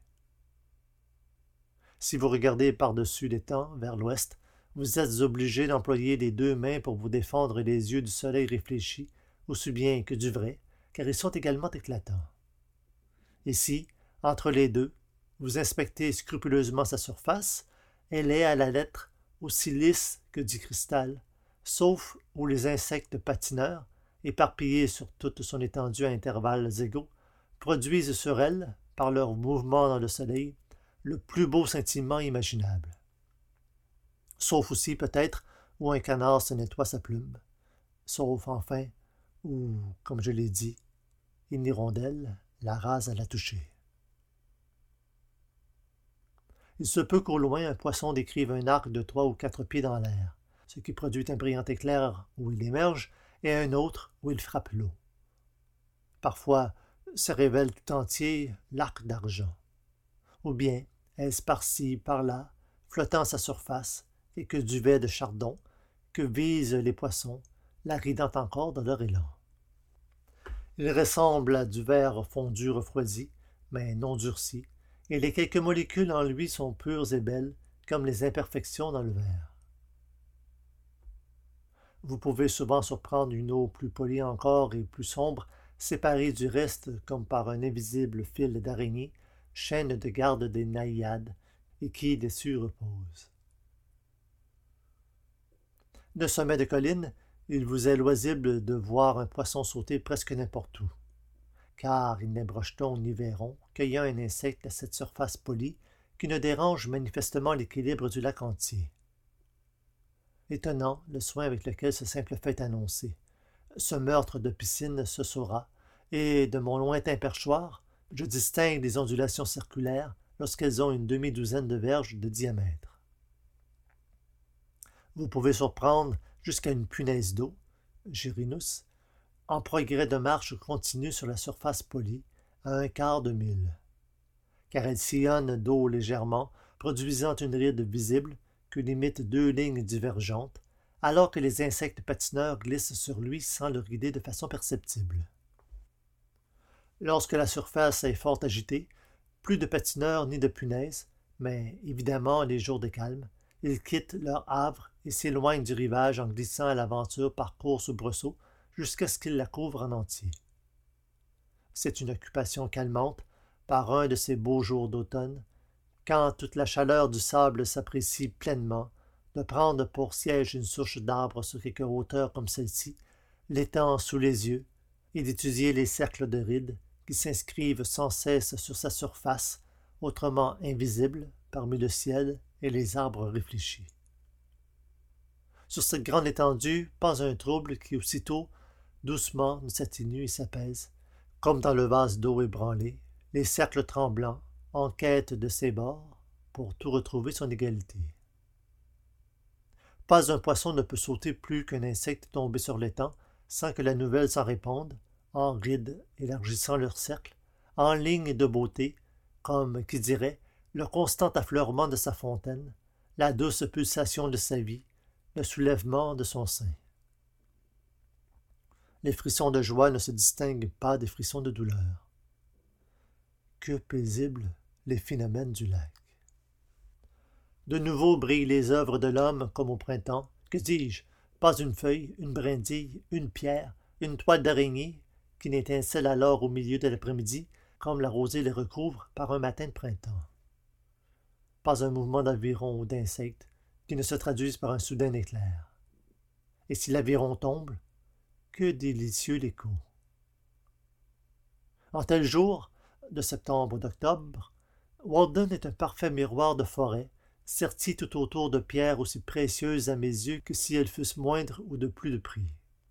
Si vous regardez par-dessus l'étang, vers l'ouest, vous êtes obligé d'employer les deux mains pour vous défendre les yeux du soleil réfléchi, aussi bien que du vrai, car ils sont également éclatants. Ici, entre les deux, vous inspectez scrupuleusement sa surface, elle est à la lettre aussi lisse que du cristal, sauf où les insectes patineurs, éparpillés sur toute son étendue à intervalles égaux, produisent sur elle, par leurs mouvements dans le soleil, le plus beau scintillement imaginable. Sauf aussi, peut-être, où un canard se nettoie sa plume. Sauf, enfin, où, comme je l'ai dit, une hirondelle la rase à la toucher. Il se peut qu'au loin, un poisson décrive un arc de trois ou quatre pieds dans l'air, ce qui produit un brillant éclair où il émerge et un autre où il frappe l'eau. Parfois, se révèle tout entier l'arc d'argent. Ou bien est-ce par-ci, par-là, flottant à sa surface, et que duvet de chardon, que visent les poissons, la ridant encore dans leur élan. Il ressemble à du verre fondu refroidi, mais non durci, et les quelques molécules en lui sont pures et belles, comme les imperfections dans le verre. Vous pouvez souvent surprendre une eau plus polie encore et plus sombre, séparée du reste comme par un invisible fil d'araignée, chaîne de garde des naïades, et qui dessus repose. De sommet de colline, il vous est loisible de voir un poisson sauter presque n'importe où, car il n'est brocheton ni verron, cueillant un insecte à cette surface polie qui ne dérange manifestement l'équilibre du lac entier. Étonnant le soin avec lequel ce simple fait est annoncé. Ce meurtre de piscine se saura, et de mon lointain perchoir, je distingue des ondulations circulaires lorsqu'elles ont une demi-douzaine de verges de diamètre. Vous pouvez surprendre jusqu'à une punaise d'eau, Gyrinus, en progrès de marche continue sur la surface polie, à un quart de mille. Car elle sillonne d'eau légèrement, produisant une ride visible que limitent deux lignes divergentes, alors que les insectes patineurs glissent sur lui sans le rider de façon perceptible. Lorsque la surface est fort agitée, plus de patineurs ni de punaises, mais évidemment les jours de calme, ils quittent leur havre et s'éloignent du rivage en glissant à l'aventure par course soubresauts jusqu'à ce qu'ils la couvrent en entier. C'est une occupation calmante, par un de ces beaux jours d'automne, quand toute la chaleur du sable s'apprécie pleinement, de prendre pour siège une souche d'arbre sur quelque hauteur comme celle-ci, l'étang sous les yeux, et d'étudier les cercles de rides qui s'inscrivent sans cesse sur sa surface, autrement invisible parmi le ciel et les arbres réfléchis. Sur cette grande étendue, pas un trouble qui aussitôt, doucement, ne s'atténue et s'apaise, comme dans le vase d'eau ébranlé, les cercles tremblants, en quête de ses bords, pour tout retrouver son égalité. Pas un poisson ne peut sauter plus qu'un insecte tombé sur l'étang sans que la nouvelle s'en répande, en rides élargissant leur cercle, en lignes de beauté, comme qui dirait le constant affleurement de sa fontaine, la douce pulsation de sa vie, le soulèvement de son sein. Les frissons de joie ne se distinguent pas des frissons de douleur. Que paisibles les phénomènes du lac. De nouveau brillent les œuvres de l'homme comme au printemps. Que dis-je? Pas une feuille, une brindille, une pierre, une toile d'araignée qui n'étincelle alors au milieu de l'après-midi comme la rosée les recouvre par un matin de printemps. Pas un mouvement d'aviron ou d'insecte qui ne se traduise par un soudain éclair. Et si l'aviron tombe, que délicieux l'écho. En tel jour, de septembre ou d'octobre, Walden est un parfait miroir de forêt, serti tout autour de pierres aussi précieuses à mes yeux que si elles fussent moindres ou de plus de prix.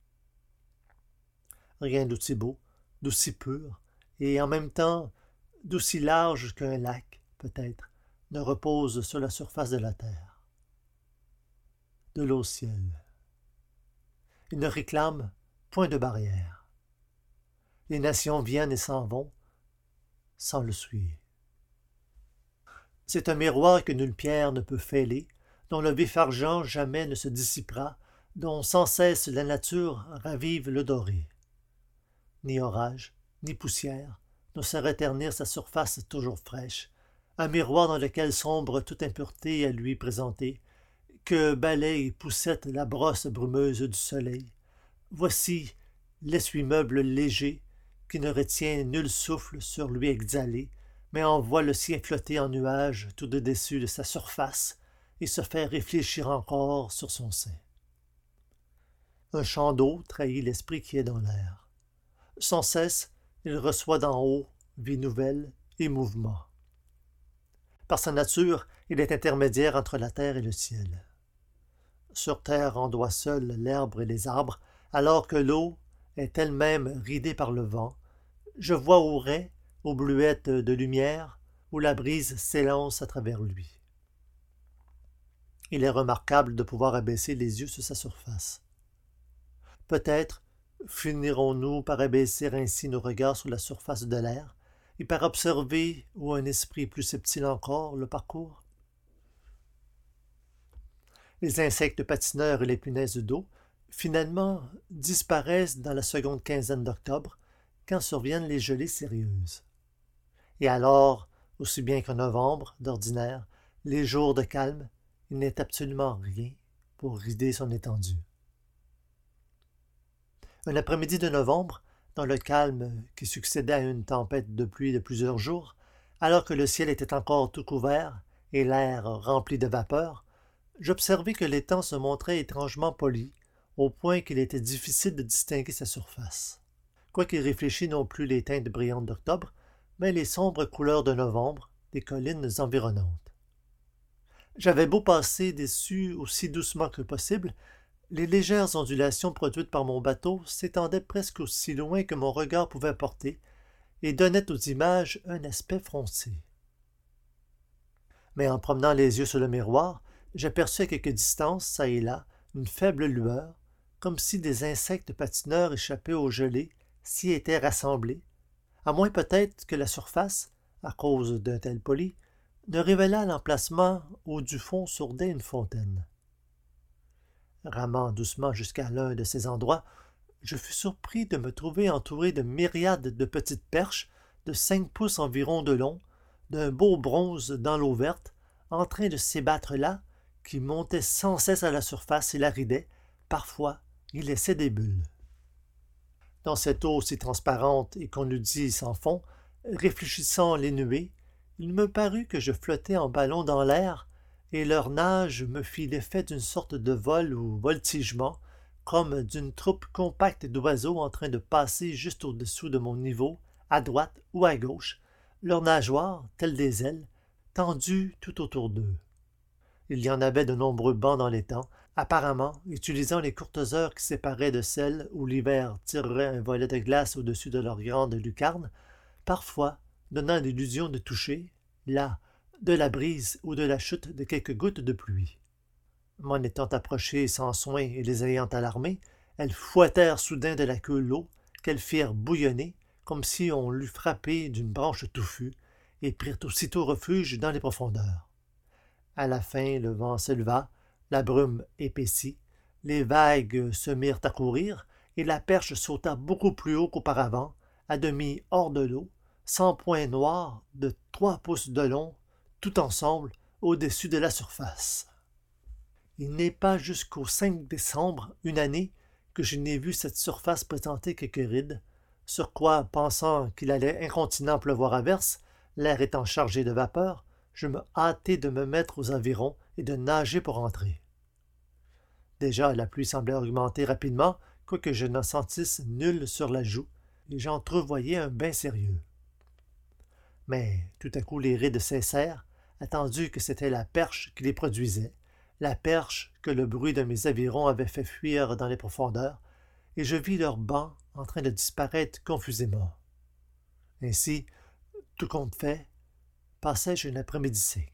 Rien d'aussi beau, d'aussi pur, et en même temps d'aussi large qu'un lac, peut-être, ne repose sur la surface de la terre. De l'eau au ciel. Il ne réclame point de barrière. Les nations viennent et s'en vont sans le suivre. C'est un miroir que nulle pierre ne peut fêler, dont le vif argent jamais ne se dissipera, dont sans cesse la nature ravive le doré. Ni orage, ni poussière ne saurait ternir sa surface toujours fraîche, un miroir dans lequel sombre toute impureté à lui présentée, que balaye poussette la brosse brumeuse du soleil. Voici l'essuie-meuble léger qui ne retient nul souffle sur lui exhalé, mais envoie le sien flotter en nuages tout au-dessus de sa surface et se fait réfléchir encore sur son sein. Un chant d'eau trahit l'esprit qui est dans l'air. Sans cesse, il reçoit d'en haut vie nouvelle et mouvement. Par sa nature, il est intermédiaire entre la terre et le ciel. Sur terre ondoie seul l'herbe et les arbres, alors que l'eau est elle-même ridée par le vent. Je vois aux raies, aux bluettes de lumière, où la brise s'élance à travers lui. Il est remarquable de pouvoir abaisser les yeux sur sa surface. Peut-être finirons-nous par abaisser ainsi nos regards sur la surface de l'air et par observer, où un esprit plus subtil encore le parcourt. Les insectes patineurs et les punaises d'eau, finalement, disparaissent dans la seconde quinzaine d'octobre, quand surviennent les gelées sérieuses. Et alors, aussi bien qu'en novembre, d'ordinaire, les jours de calme, il n'est absolument rien pour rider son étendue. Un après-midi de novembre, dans le calme qui succédait à une tempête de pluie de plusieurs jours, alors que le ciel était encore tout couvert et l'air rempli de vapeur, j'observai que l'étang se montrait étrangement poli, au point qu'il était difficile de distinguer sa surface. Quoiqu'il réfléchît non plus les teintes brillantes d'octobre, mais les sombres couleurs de novembre des collines environnantes. J'avais beau passer dessus aussi doucement que possible, les légères ondulations produites par mon bateau s'étendaient presque aussi loin que mon regard pouvait porter et donnaient aux images un aspect froncé. Mais en promenant les yeux sur le miroir, j'aperçus à quelque distance, çà et là, une faible lueur, comme si des insectes patineurs échappés au gelé s'y étaient rassemblés, à moins peut-être que la surface, à cause d'un tel poli, ne révélât l'emplacement où du fond sourdait une fontaine. Ramant doucement jusqu'à l'un de ces endroits, je fus surpris de me trouver entouré de myriades de petites perches de cinq pouces environ de long, d'un beau bronze dans l'eau verte, en train de s'ébattre là, qui montait sans cesse à la surface et la ridait. Parfois, il laissait des bulles. Dans cette eau si transparente et qu'on eût dit sans fond, réfléchissant les nuées, il me parut que je flottais en ballon dans l'air, et leur nage me fit l'effet d'une sorte de vol ou voltigement, comme d'une troupe compacte d'oiseaux en train de passer juste au-dessous de mon niveau, à droite ou à gauche, leurs nageoires, telles des ailes, tendues tout autour d'eux. Il y en avait de nombreux bancs dans l'étang, apparemment utilisant les courtes heures qui séparaient de celles où l'hiver tirerait un volet de glace au-dessus de leurs grandes lucarnes, parfois donnant l'illusion de toucher, là, de la brise ou de la chute de quelques gouttes de pluie. M'en étant approché sans soin et les ayant alarmées, elles fouettèrent soudain de la queue l'eau, qu'elles firent bouillonner, comme si on l'eût frappée d'une branche touffue, et prirent aussitôt refuge dans les profondeurs. À la fin, le vent s'éleva, la brume épaissit, les vagues se mirent à courir, et la perche sauta beaucoup plus haut qu'auparavant, à demi hors de l'eau, cent points noirs de trois pouces de long, tout ensemble, au-dessus de la surface. Il n'est pas jusqu'au cinq décembre, une année, que je n'ai vu cette surface présenter quelques rides, sur quoi, pensant qu'il allait incontinent pleuvoir à verse, l'air étant chargé de vapeur, je me hâtai de me mettre aux environs et de nager pour entrer. Déjà, la pluie semblait augmenter rapidement, quoique je n'en sentisse nulle sur la joue, et j'entrevoyais un bain sérieux. Mais tout à coup les rides cessèrent, attendu que c'était la perche qui les produisait, la perche que le bruit de mes avirons avait fait fuir dans les profondeurs, et je vis leurs bancs en train de disparaître confusément. Ainsi, tout compte fait, passai-je une après-midi sec.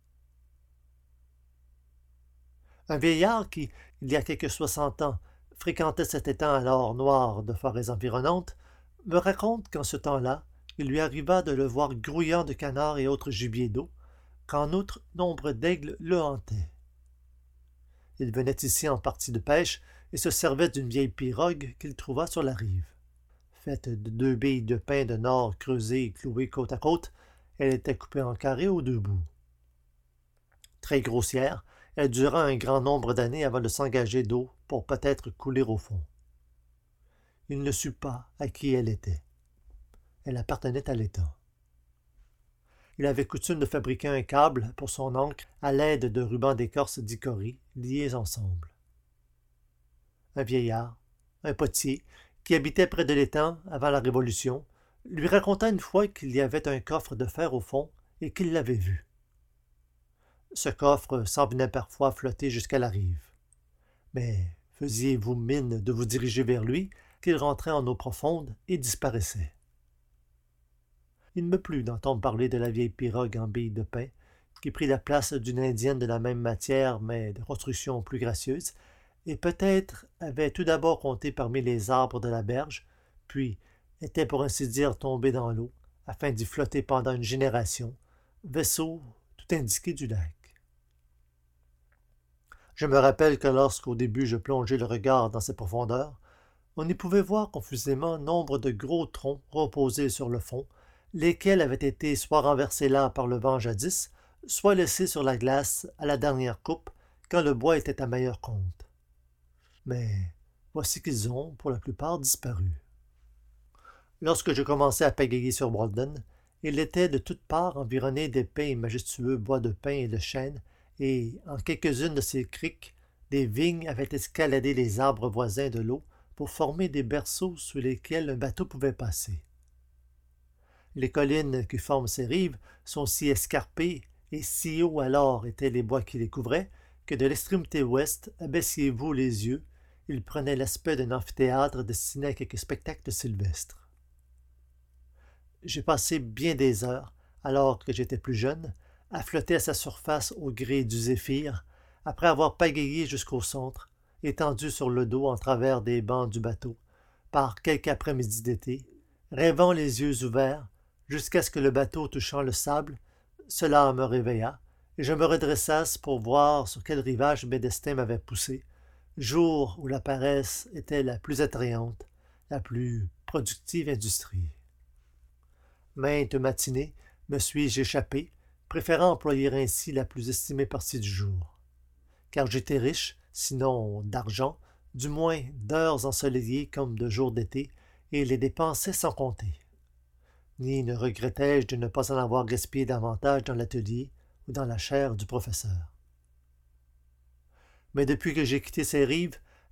Un vieillard qui, il y a quelque soixante ans, fréquentait cet étang alors noir de forêts environnantes, me raconte qu'en ce temps-là, il lui arriva de le voir grouillant de canards et autres gibiers d'eau, qu'en outre nombre d'aigles le hantaient. Il venait ici en partie de pêche et se servait d'une vieille pirogue qu'il trouva sur la rive. Faite de deux billes de pin de nord creusées et clouées côte à côte, elle était coupée en carrés aux deux bouts. Très grossière, elle dura un grand nombre d'années avant de s'engager d'eau pour peut-être couler au fond. Il ne sut pas à qui elle était. Elle appartenait à l'État. Il avait coutume de fabriquer un câble pour son ancre à l'aide de rubans d'écorce d'icorie liés ensemble. Un vieillard, un potier, qui habitait près de l'étang avant la Révolution, lui raconta une fois qu'il y avait un coffre de fer au fond et qu'il l'avait vu. Ce coffre s'en venait parfois flotter jusqu'à la rive. Mais faisiez-vous mine de vous diriger vers lui, qu'il rentrait en eau profonde et disparaissait. Il me plut d'entendre parler de la vieille pirogue en billes de pin, qui prit la place d'une indienne de la même matière, mais de construction plus gracieuse, et peut-être avait tout d'abord compté parmi les arbres de la berge, puis était pour ainsi dire tombé dans l'eau, afin d'y flotter pendant une génération, vaisseau tout indiqué du lac. Je me rappelle que lorsqu'au début je plongeai le regard dans ces profondeurs, on y pouvait voir confusément nombre de gros troncs reposés sur le fond, lesquels avaient été soit renversés là par le vent jadis, soit laissés sur la glace à la dernière coupe, quand le bois était à meilleur compte. Mais voici qu'ils ont, pour la plupart, disparu. Lorsque je commençai à pagayer sur Walden, il était de toutes parts environné d'épais et majestueux bois de pin et de chêne, et, en quelques-unes de ces criques, des vignes avaient escaladé les arbres voisins de l'eau pour former des berceaux sous lesquels un bateau pouvait passer. Les collines qui forment ces rives sont si escarpées et si hauts alors étaient les bois qui les couvraient que de l'extrémité ouest, abaissez-vous les yeux, ils prenaient l'aspect d'un amphithéâtre destiné à quelque spectacle sylvestre. J'ai passé bien des heures, alors que j'étais plus jeune, à flotter à sa surface au gré du zéphyr, après avoir pagayé jusqu'au centre, étendu sur le dos en travers des bancs du bateau, par quelque après-midi d'été, rêvant les yeux ouverts, jusqu'à ce que le bateau touchant le sable, cela me réveilla, et je me redressasse pour voir sur quel rivage mes destins m'avaient poussé, jour où la paresse était la plus attrayante, la plus productive industrie. Maintes matinées me suis-je échappé, préférant employer ainsi la plus estimée partie du jour. Car j'étais riche, sinon d'argent, du moins d'heures ensoleillées comme de jours d'été, et les dépensais sans compter. Ni ne regrettai-je de ne pas en avoir gaspillé davantage dans l'atelier ou dans la chaire du professeur. Mais depuis que j'ai quitté ces rives,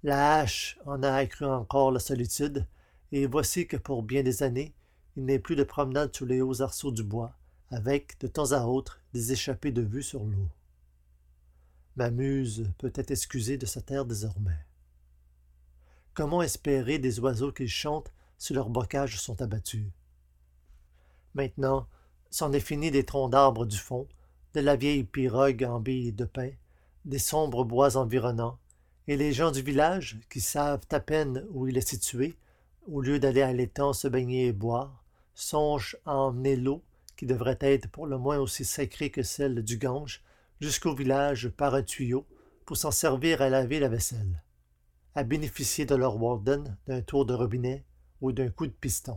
La hache en a accru encore la solitude, et voici que pour bien des années, il n'est plus de promenade sous les hauts arceaux du bois, avec, de temps à autre, des échappées de vue sur l'eau. Ma muse peut être excusée de se taire désormais. Comment espérer des oiseaux qu'ils chantent si leurs bocages sont abattus? Maintenant, c'en est fini des troncs d'arbres du fond, de la vieille pirogue en billes de pin, des sombres bois environnants, et les gens du village, qui savent à peine où il est situé, au lieu d'aller à l'étang se baigner et boire, songent à emmener l'eau, qui devrait être pour le moins aussi sacrée que celle du Gange, jusqu'au village par un tuyau, pour s'en servir à laver la vaisselle, à bénéficier de leur Walden d'un tour de robinet ou d'un coup de piston.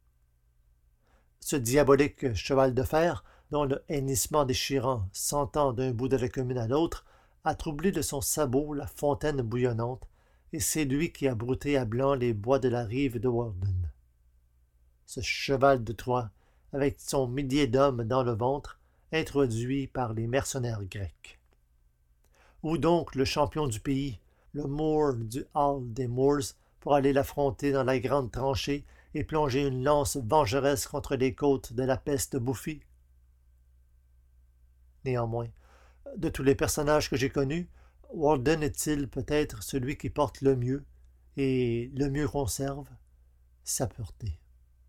Ce diabolique cheval de fer, dont le hennissement déchirant s'entend d'un bout de la commune à l'autre, a troublé de son sabot la fontaine bouillonnante, et c'est lui qui a brouté à blanc les bois de la rive de Walden. Ce cheval de Troie, avec son millier d'hommes dans le ventre, introduit par les mercenaires grecs. Où donc le champion du pays, le Moore du Hall des Moors, pour aller l'affronter dans la grande tranchée et plonger une lance vengeresse contre les côtes de la peste bouffie? Néanmoins, de tous les personnages que j'ai connus, Walden est-il peut-être celui qui porte le mieux, et le mieux conserve, sa pureté.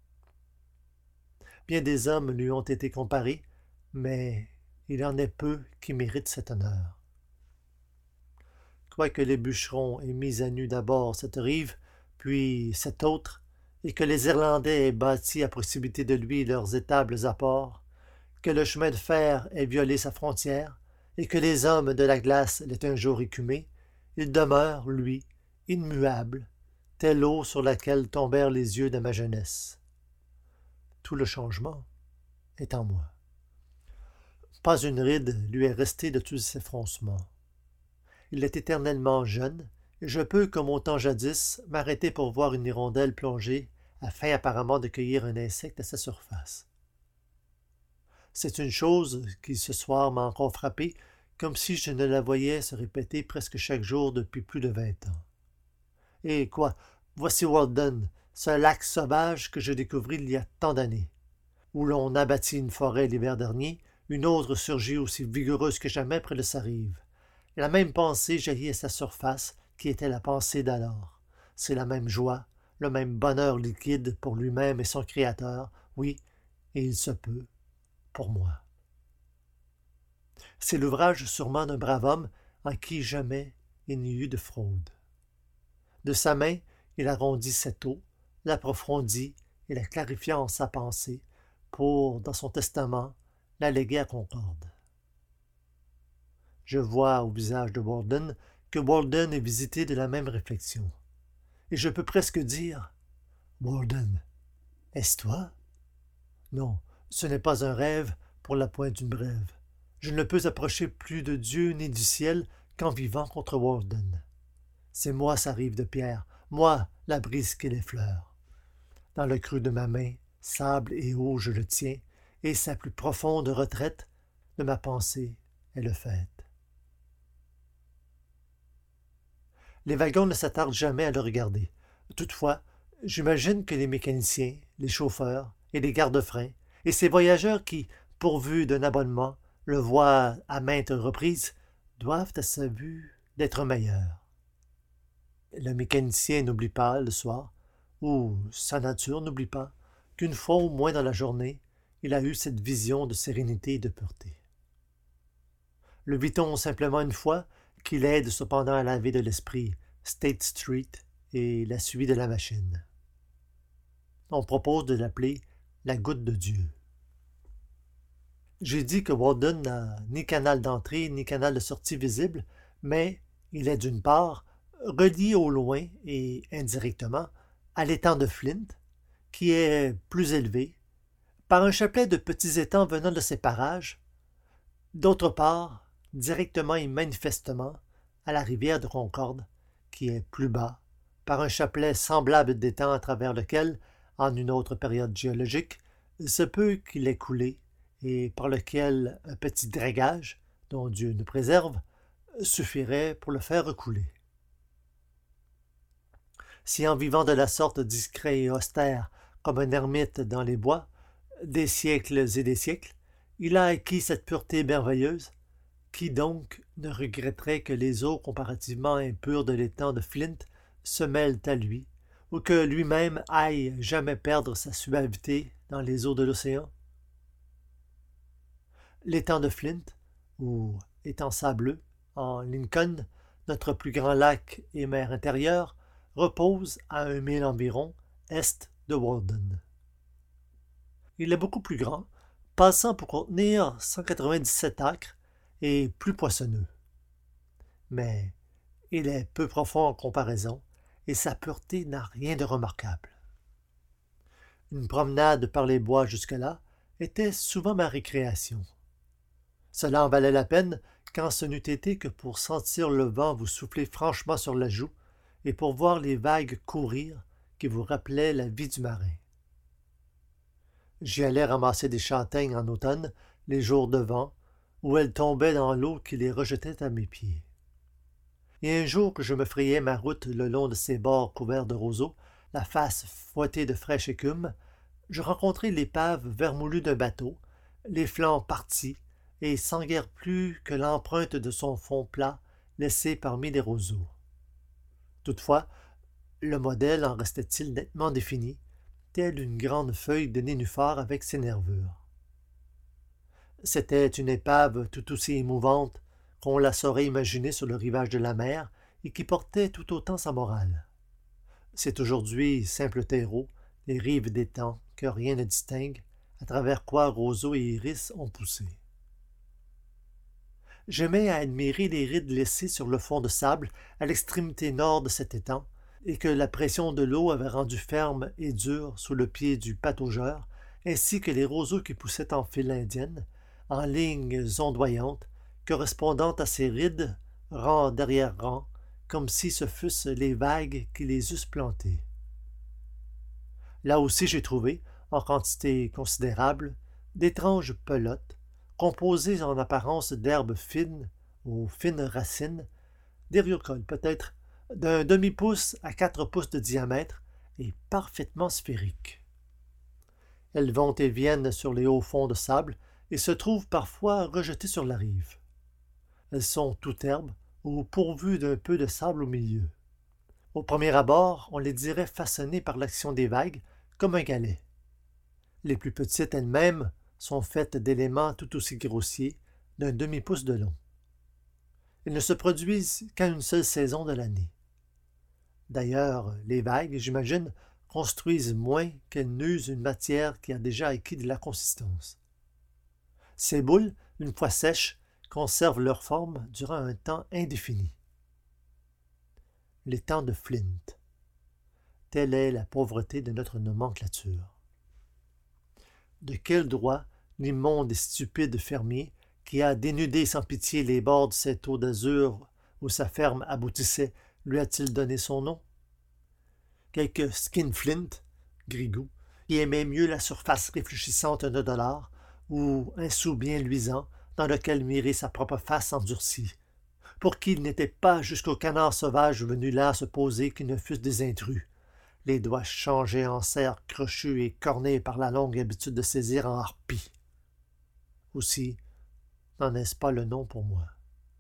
Bien des hommes lui ont été comparés, mais il en est peu qui méritent cet honneur. Quoique les bûcherons aient mis à nu d'abord cette rive, puis cette autre, et que les Irlandais aient bâti à proximité de lui leurs étables apports, que le chemin de fer ait violé sa frontière, et que les hommes de la glace l'aient un jour écumé, il demeure, lui, immuable, telle eau sur laquelle tombèrent les yeux de ma jeunesse. Tout le changement est en moi. Pas une ride lui est restée de tous ses froncements. Il est éternellement jeune, et je peux, comme au temps jadis, m'arrêter pour voir une hirondelle plonger, afin apparemment de cueillir un insecte à sa surface. C'est une chose qui ce soir m'a encore frappé, comme si je ne la voyais se répéter presque chaque jour depuis plus de vingt ans. Et quoi, voici Walden, ce lac sauvage que je découvris il y a tant d'années. Où l'on abattit une forêt l'hiver dernier, une autre surgit aussi vigoureuse que jamais près de sa rive. La même pensée jaillit à sa surface qui était la pensée d'alors. C'est la même joie, le même bonheur liquide pour lui-même et son Créateur, oui, et il se peut, pour moi. C'est l'ouvrage sûrement d'un brave homme en qui jamais il n'y eut de fraude. De sa main, il arrondit cette eau, l'approfondit et la clarifia en sa pensée, pour, dans son testament, la léguer à Concorde. Je vois au visage de Walden que Walden est visité de la même réflexion. Et je peux presque dire, Walden, est-ce toi? Non, ce n'est pas un rêve pour la pointe d'une brève. Je ne peux approcher plus de Dieu ni du ciel qu'en vivant contre Walden. C'est moi sa rive de pierre, moi la brise qui l'effleure. Dans le creux de ma main, sable et eau je le tiens, et sa plus profonde retraite de ma pensée est le fait. Les wagons ne s'attardent jamais à le regarder. Toutefois, j'imagine que les mécaniciens, les chauffeurs et les garde-freins, et ces voyageurs qui, pourvus d'un abonnement, le voient à maintes reprises, doivent à sa vue d'être meilleurs. Le mécanicien n'oublie pas, le soir, ou sa nature n'oublie pas, qu'une fois au moins dans la journée, il a eu cette vision de sérénité et de pureté. Le vit-on simplement une fois, qu'il aide cependant à laver de l'esprit State Street et la suie de la machine. On propose de l'appeler la goutte de Dieu. J'ai dit que Walden n'a ni canal d'entrée ni canal de sortie visible, mais il est d'une part relié au loin et indirectement à l'étang de Flint, qui est plus élevé, par un chapelet de petits étangs venant de ces parages, d'autre part directement et manifestement à la rivière de Concorde, qui est plus bas, par un chapelet semblable d'étang à travers lequel, en une autre période géologique, il se peut qu'il ait coulé, et par lequel un petit dragage, dont Dieu nous préserve, suffirait pour le faire recouler. Si en vivant de la sorte discret et austère, comme un ermite dans les bois, des siècles et des siècles, il a acquis cette pureté merveilleuse, qui donc ne regretterait que les eaux comparativement impures de l'étang de Flint se mêlent à lui, ou que lui-même aille jamais perdre sa suavité dans les eaux de l'océan? L'étang de Flint, ou étang sableux, en Lincoln, notre plus grand lac et mer intérieure, repose à un mille environ est de Walden. Il est beaucoup plus grand, passant pour contenir cent quatre-vingt-dix-sept acres et plus poissonneux. Mais il est peu profond en comparaison et sa pureté n'a rien de remarquable. Une promenade par les bois jusque-là était souvent ma récréation. Cela en valait la peine quand ce n'eût été que pour sentir le vent vous souffler franchement sur la joue et pour voir les vagues courir qui vous rappelaient la vie du marin. J'y allais ramasser des châtaignes en automne, les jours de vent, où elles tombaient dans l'eau qui les rejetait à mes pieds. Et un jour que je me frayais ma route le long de ces bords couverts de roseaux, la face fouettée de fraîche écume, je rencontrai l'épave vermoulue d'un bateau, les flancs partis, et sans guère plus que l'empreinte de son fond plat laissée parmi les roseaux. Toutefois, le modèle en restait-il nettement défini, telle une grande feuille de nénuphar avec ses nervures. C'était une épave tout aussi émouvante qu'on la saurait imaginer sur le rivage de la mer et qui portait tout autant sa morale. C'est aujourd'hui simple terreau, les rives d'étangs que rien ne distingue, à travers quoi roseaux et iris ont poussé. J'aimais à admirer les rides laissées sur le fond de sable à l'extrémité nord de cet étang, et que la pression de l'eau avait rendu ferme et dur sous le pied du pataugeur, ainsi que les roseaux qui poussaient en file indienne, en lignes ondoyantes, correspondant à ces rides, rang derrière rang, comme si ce fussent les vagues qui les eussent plantées. Là aussi j'ai trouvé, en quantité considérable, d'étranges pelotes, composées en apparence d'herbes fines aux fines racines, d'ériocoles peut-être, d'un demi-pouce à quatre pouces de diamètre et parfaitement sphériques. Elles vont et viennent sur les hauts fonds de sable et se trouvent parfois rejetées sur la rive. Elles sont toutes herbes ou pourvues d'un peu de sable au milieu. Au premier abord, on les dirait façonnées par l'action des vagues, comme un galet. Les plus petites elles-mêmes sont faites d'éléments tout aussi grossiers, d'un demi-pouce de long. Elles ne se produisent qu'à une seule saison de l'année. D'ailleurs, les vagues, j'imagine, construisent moins qu'elles n'usent une matière qui a déjà acquis de la consistance. Ces boules, une fois sèches, conservent leur forme durant un temps indéfini. L'étang de Flint. Telle est la pauvreté de notre nomenclature. De quel droit l'immonde et stupide fermier, qui a dénudé sans pitié les bords de cette eau d'azur où sa ferme aboutissait, lui a-t-il donné son nom? Quelque skinflint, grigou, qui aimait mieux la surface réfléchissante d'un dollar, ou un sou bien luisant, dans lequel mirer sa propre face endurcie, pour qui il n'était pas jusqu'aux canards sauvages venus là se poser qui ne fussent des intrus, les doigts changés en cerfs crochus et cornés par la longue habitude de saisir en harpie. Aussi, n'en est-ce pas le nom pour moi?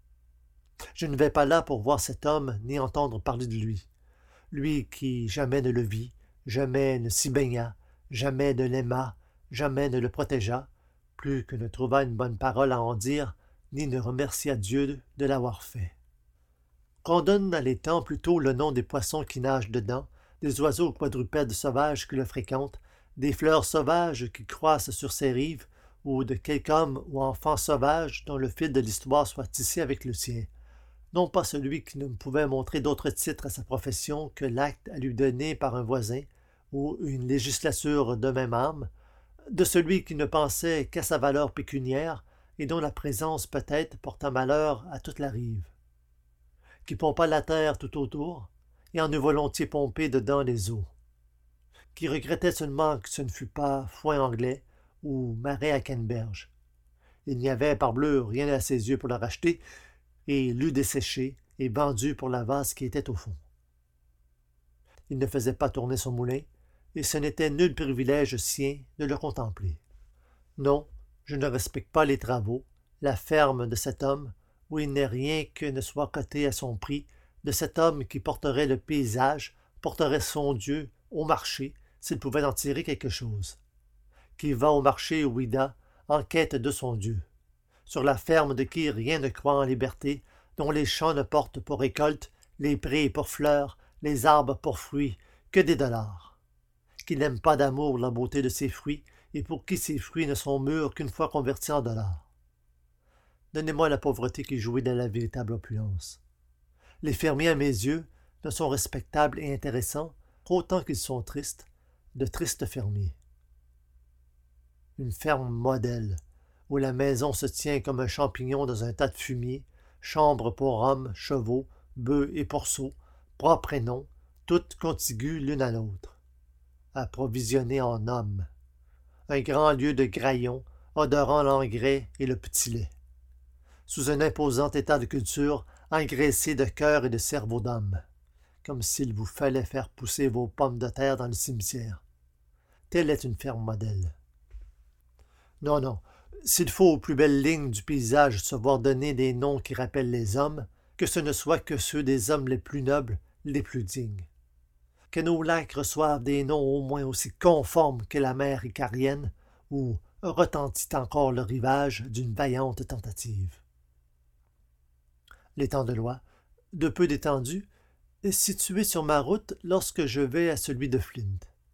Je ne vais pas là pour voir cet homme ni entendre parler de lui. Lui qui jamais ne le vit, jamais ne s'y baigna, jamais ne l'aima, jamais ne le protégea, plus que ne trouva une bonne parole à en dire, ni ne remercia Dieu de l'avoir fait. Qu'on donne à l'étang plutôt le nom des poissons qui nagent dedans, des oiseaux quadrupèdes sauvages qui le fréquentent, des fleurs sauvages qui croissent sur ses rives, ou de quelque homme ou enfant sauvage dont le fil de l'histoire soit tissé avec le sien. Non pas celui qui ne pouvait montrer d'autre titre à sa profession que l'acte à lui donner par un voisin, ou une législature de même âme, de celui qui ne pensait qu'à sa valeur pécuniaire et dont la présence peut-être porta malheur à toute la rive, qui pompa la terre tout autour et en eût volontiers pompé dedans les eaux, qui regrettait seulement que ce ne fût pas foin anglais ou marais à canneberge. Il n'y avait, parbleu, rien à ses yeux pour le racheter, et l'eût desséché et vendu pour la vase qui était au fond. Il ne faisait pas tourner son moulin, et ce n'était nul privilège sien de le contempler. Non, je ne respecte pas les travaux, la ferme de cet homme, où il n'est rien que ne soit coté à son prix, de cet homme qui porterait le paysage, porterait son Dieu au marché, s'il pouvait en tirer quelque chose, qui va au marché Ouida en quête de son Dieu, sur la ferme de qui rien ne croit en liberté, dont les champs ne portent pour récolte, les prés pour fleurs, les arbres pour fruits, que des dollars, qui n'aime pas d'amour la beauté de ses fruits, et pour qui ces fruits ne sont mûrs qu'une fois convertis en dollars. Donnez-moi la pauvreté qui jouit de la véritable opulence. Les fermiers, à mes yeux, ne sont respectables et intéressants qu'autant qu'ils sont tristes, de tristes fermiers. Une ferme modèle, où la maison se tient comme un champignon dans un tas de fumier, chambre pour hommes, chevaux, bœufs et pourceaux, propres et non, toutes contiguës l'une à l'autre, approvisionnées en hommes. Un grand lieu de graillons, odorant l'engrais et le petit lait. Sous un imposant état de culture, engraissé de cœur et de cerveau d'homme, comme s'il vous fallait faire pousser vos pommes de terre dans le cimetière. Telle est une ferme modèle. Non, non, s'il faut aux plus belles lignes du paysage se voir donner des noms qui rappellent les hommes, que ce ne soit que ceux des hommes les plus nobles, les plus dignes. Que nos lacs reçoivent des noms au moins aussi conformes que la mer icarienne, où retentit encore le rivage d'une vaillante tentative. L'étang de Loire, de peu d'étendue, est situé sur ma route lorsque je vais à celui de Flint.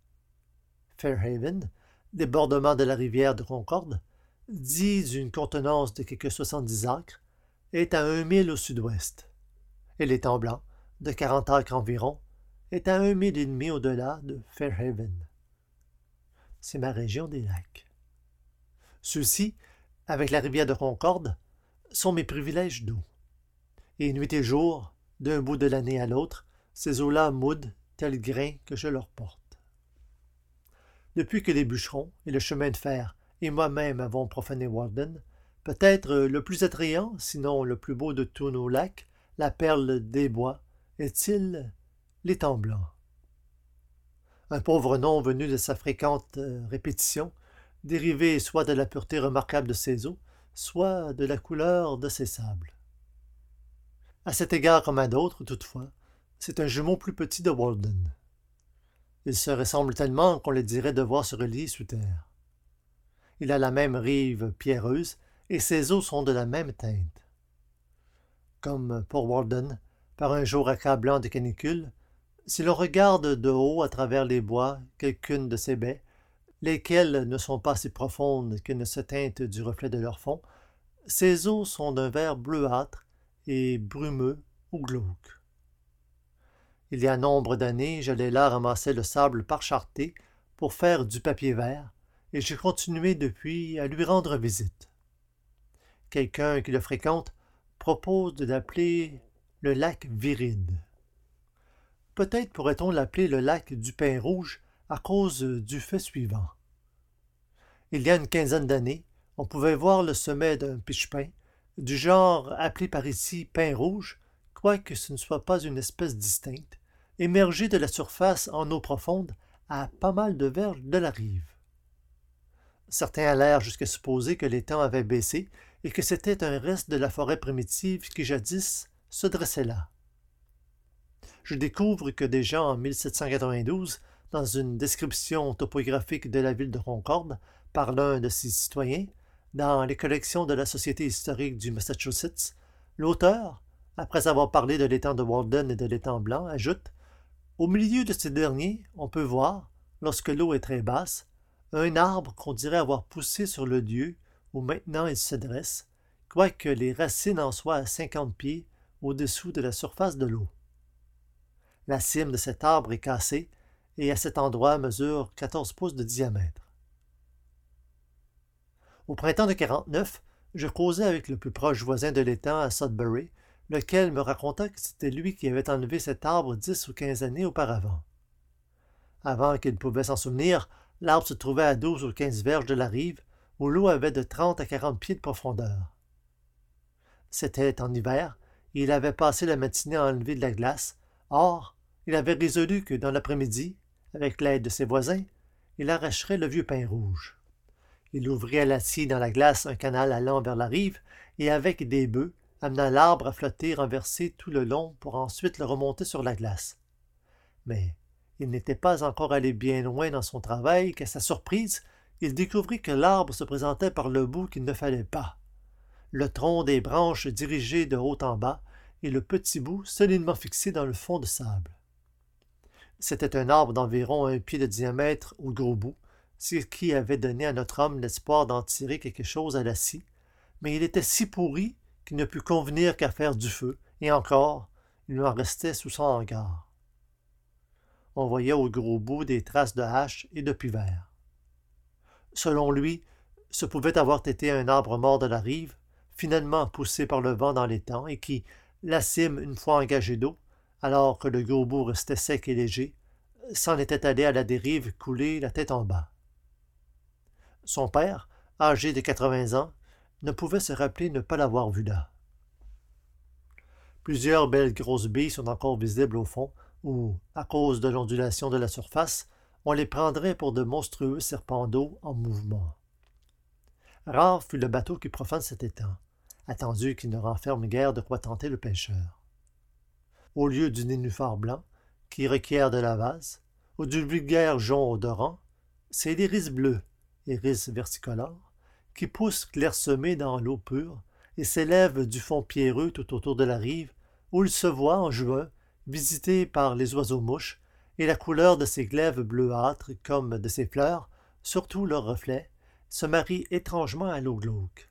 Fairhaven, débordement de la rivière de Concorde, dit d'une contenance de quelque soixante-dix acres, est à un mille au sud-ouest, et l'étang Blanc, de quarante acres environ, est à un mille et demi au-delà de Fairhaven. C'est ma région des lacs. Ceux-ci, avec la rivière de Concorde, sont mes privilèges d'eau. Et nuit et jour, d'un bout de l'année à l'autre, ces eaux-là moudent tel grain que je leur porte. Depuis que les bûcherons et le chemin de fer et moi-même avons profané Walden, peut-être le plus attrayant, sinon le plus beau de tous nos lacs, la perle des bois, est-il l'étang Blanc. Un pauvre nom venu de sa fréquente répétition, dérivé soit de la pureté remarquable de ses eaux, soit de la couleur de ses sables. À cet égard comme à d'autres, toutefois, c'est un jumeau plus petit de Walden. Il se ressemble tellement qu'on le dirait devoir se relier sous terre. Il a la même rive pierreuse et ses eaux sont de la même teinte. Comme pour Walden, par un jour accablant de canicule, si l'on regarde de haut à travers les bois quelqu'une de ces baies, lesquelles ne sont pas si profondes qu'elles ne se teintent du reflet de leur fond, ces eaux sont d'un vert bleuâtre et brumeux ou glauque. Il y a nombre d'années, j'allais là ramasser le sable parcharté pour faire du papier vert, et j'ai continué depuis à lui rendre visite. Quelqu'un qui le fréquente propose de l'appeler le lac Viride. Peut-être pourrait-on l'appeler le lac du pain rouge à cause du fait suivant. Il y a une quinzaine d'années, on pouvait voir le sommet d'un piche-pain, du genre appelé par ici pain rouge, quoique ce ne soit pas une espèce distincte, émerger de la surface en eau profonde à pas mal de verges de la rive. Certains allèrent jusqu'à supposer que l'étang avait baissé et que c'était un reste de la forêt primitive qui jadis se dressait là. Je découvre que déjà en mille sept cent quatre-vingt-douze, dans une description topographique de la ville de Concorde par l'un de ses citoyens, dans les collections de la Société historique du Massachusetts, l'auteur, après avoir parlé de l'étang de Walden et de l'étang Blanc, ajoute « Au milieu de ces derniers, on peut voir, lorsque l'eau est très basse, un arbre qu'on dirait avoir poussé sur le lieu où maintenant il se dresse, quoique les racines en soient à cinquante pieds au-dessous de la surface de l'eau. La cime de cet arbre est cassée et à cet endroit mesure quatorze pouces de diamètre. Au printemps de quarante-neuf, je causais avec le plus proche voisin de l'étang à Sudbury, lequel me raconta que c'était lui qui avait enlevé cet arbre dix ou quinze années auparavant. Avant qu'il pouvait s'en souvenir, l'arbre se trouvait à douze ou quinze verges de la rive, où l'eau avait de trente à quarante pieds de profondeur. C'était en hiver, et il avait passé la matinée à enlever de la glace. Or, il avait résolu que dans l'après-midi, avec l'aide de ses voisins, il arracherait le vieux pin rouge. Il ouvrit à la scie dans la glace un canal allant vers la rive, et avec des bœufs, amena l'arbre à flotter renversé tout le long pour ensuite le remonter sur la glace. Mais il n'était pas encore allé bien loin dans son travail qu'à sa surprise, il découvrit que l'arbre se présentait par le bout qu'il ne fallait pas. Le tronc des branches dirigé de haut en bas et le petit bout solidement fixé dans le fond de sable. C'était un arbre d'environ un pied de diamètre au gros bout, ce qui avait donné à notre homme l'espoir d'en tirer quelque chose à la scie, mais il était si pourri qu'il ne put convenir qu'à faire du feu, et encore, il lui en restait sous son hangar. On voyait au gros bout des traces de hache et de pivert. Selon lui, ce pouvait avoir été un arbre mort de la rive, finalement poussé par le vent dans l'étang, et qui, la cime une fois engagée d'eau, alors que le gros bout restait sec et léger, s'en était allé à la dérive couler la tête en bas. Son père, âgé de quatre-vingts ans, ne pouvait se rappeler ne pas l'avoir vu là. Plusieurs belles grosses billes sont encore visibles au fond, où, à cause de l'ondulation de la surface, on les prendrait pour de monstrueux serpents d'eau en mouvement. Rare fut le bateau qui profane cet étang, attendu qu'il ne renferme guère de quoi tenter le pêcheur. Au lieu du nénuphar blanc, qui requiert de la vase, ou du vulgaire jonc odorant, c'est l'iris bleu, iris versicolore, qui pousse clairsemé dans l'eau pure et s'élève du fond pierreux tout autour de la rive, où il se voit en juin, visité par les oiseaux-mouches, et la couleur de ses glaives bleuâtres comme de ses fleurs, surtout leur reflet, se marie étrangement à l'eau glauque.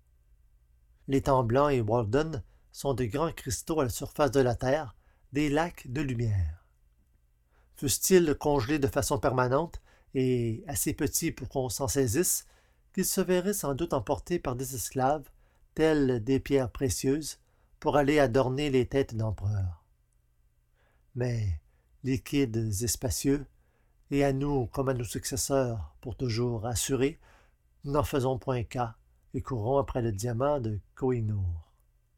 L'étang blanc et Walden sont de grands cristaux à la surface de la Terre, des lacs de lumière. Fussent-ils congelés de façon permanente et assez petits pour qu'on s'en saisisse, qu'ils se verraient sans doute emportés par des esclaves, telles des pierres précieuses, pour aller adorner les têtes d'empereurs. Mais, liquides et spacieux, et à nous comme à nos successeurs, pour toujours assurés, nous n'en faisons point cas et courons après le diamant de Koh-i-Noor.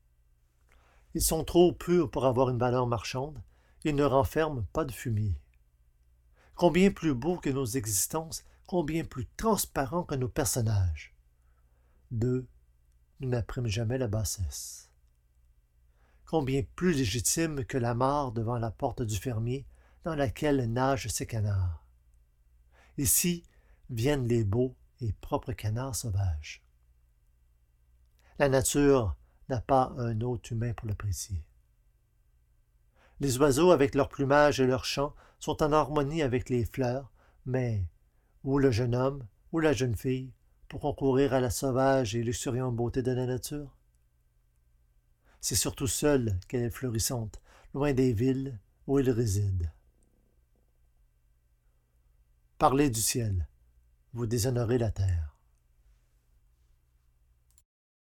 Ils sont trop purs pour avoir une valeur marchande et ne renferment pas de fumier. Combien plus beaux que nos existences, combien plus transparents que nos personnages. D'eux, nous n'apprîmes jamais la bassesse. Combien plus légitimes que la mare devant la porte du fermier dans laquelle nagent ses canards. Ici viennent les beaux et propres canards sauvages. La nature n'a pas un hôte humain pour l'apprécier. Les oiseaux, avec leur plumage et leur chant, sont en harmonie avec les fleurs, mais où le jeune homme, ou la jeune fille, pour concourir à la sauvage et luxuriante beauté de la nature? C'est surtout seule qu'elle est fleurissante, loin des villes où elle réside. Parlez du ciel, vous déshonorez la terre.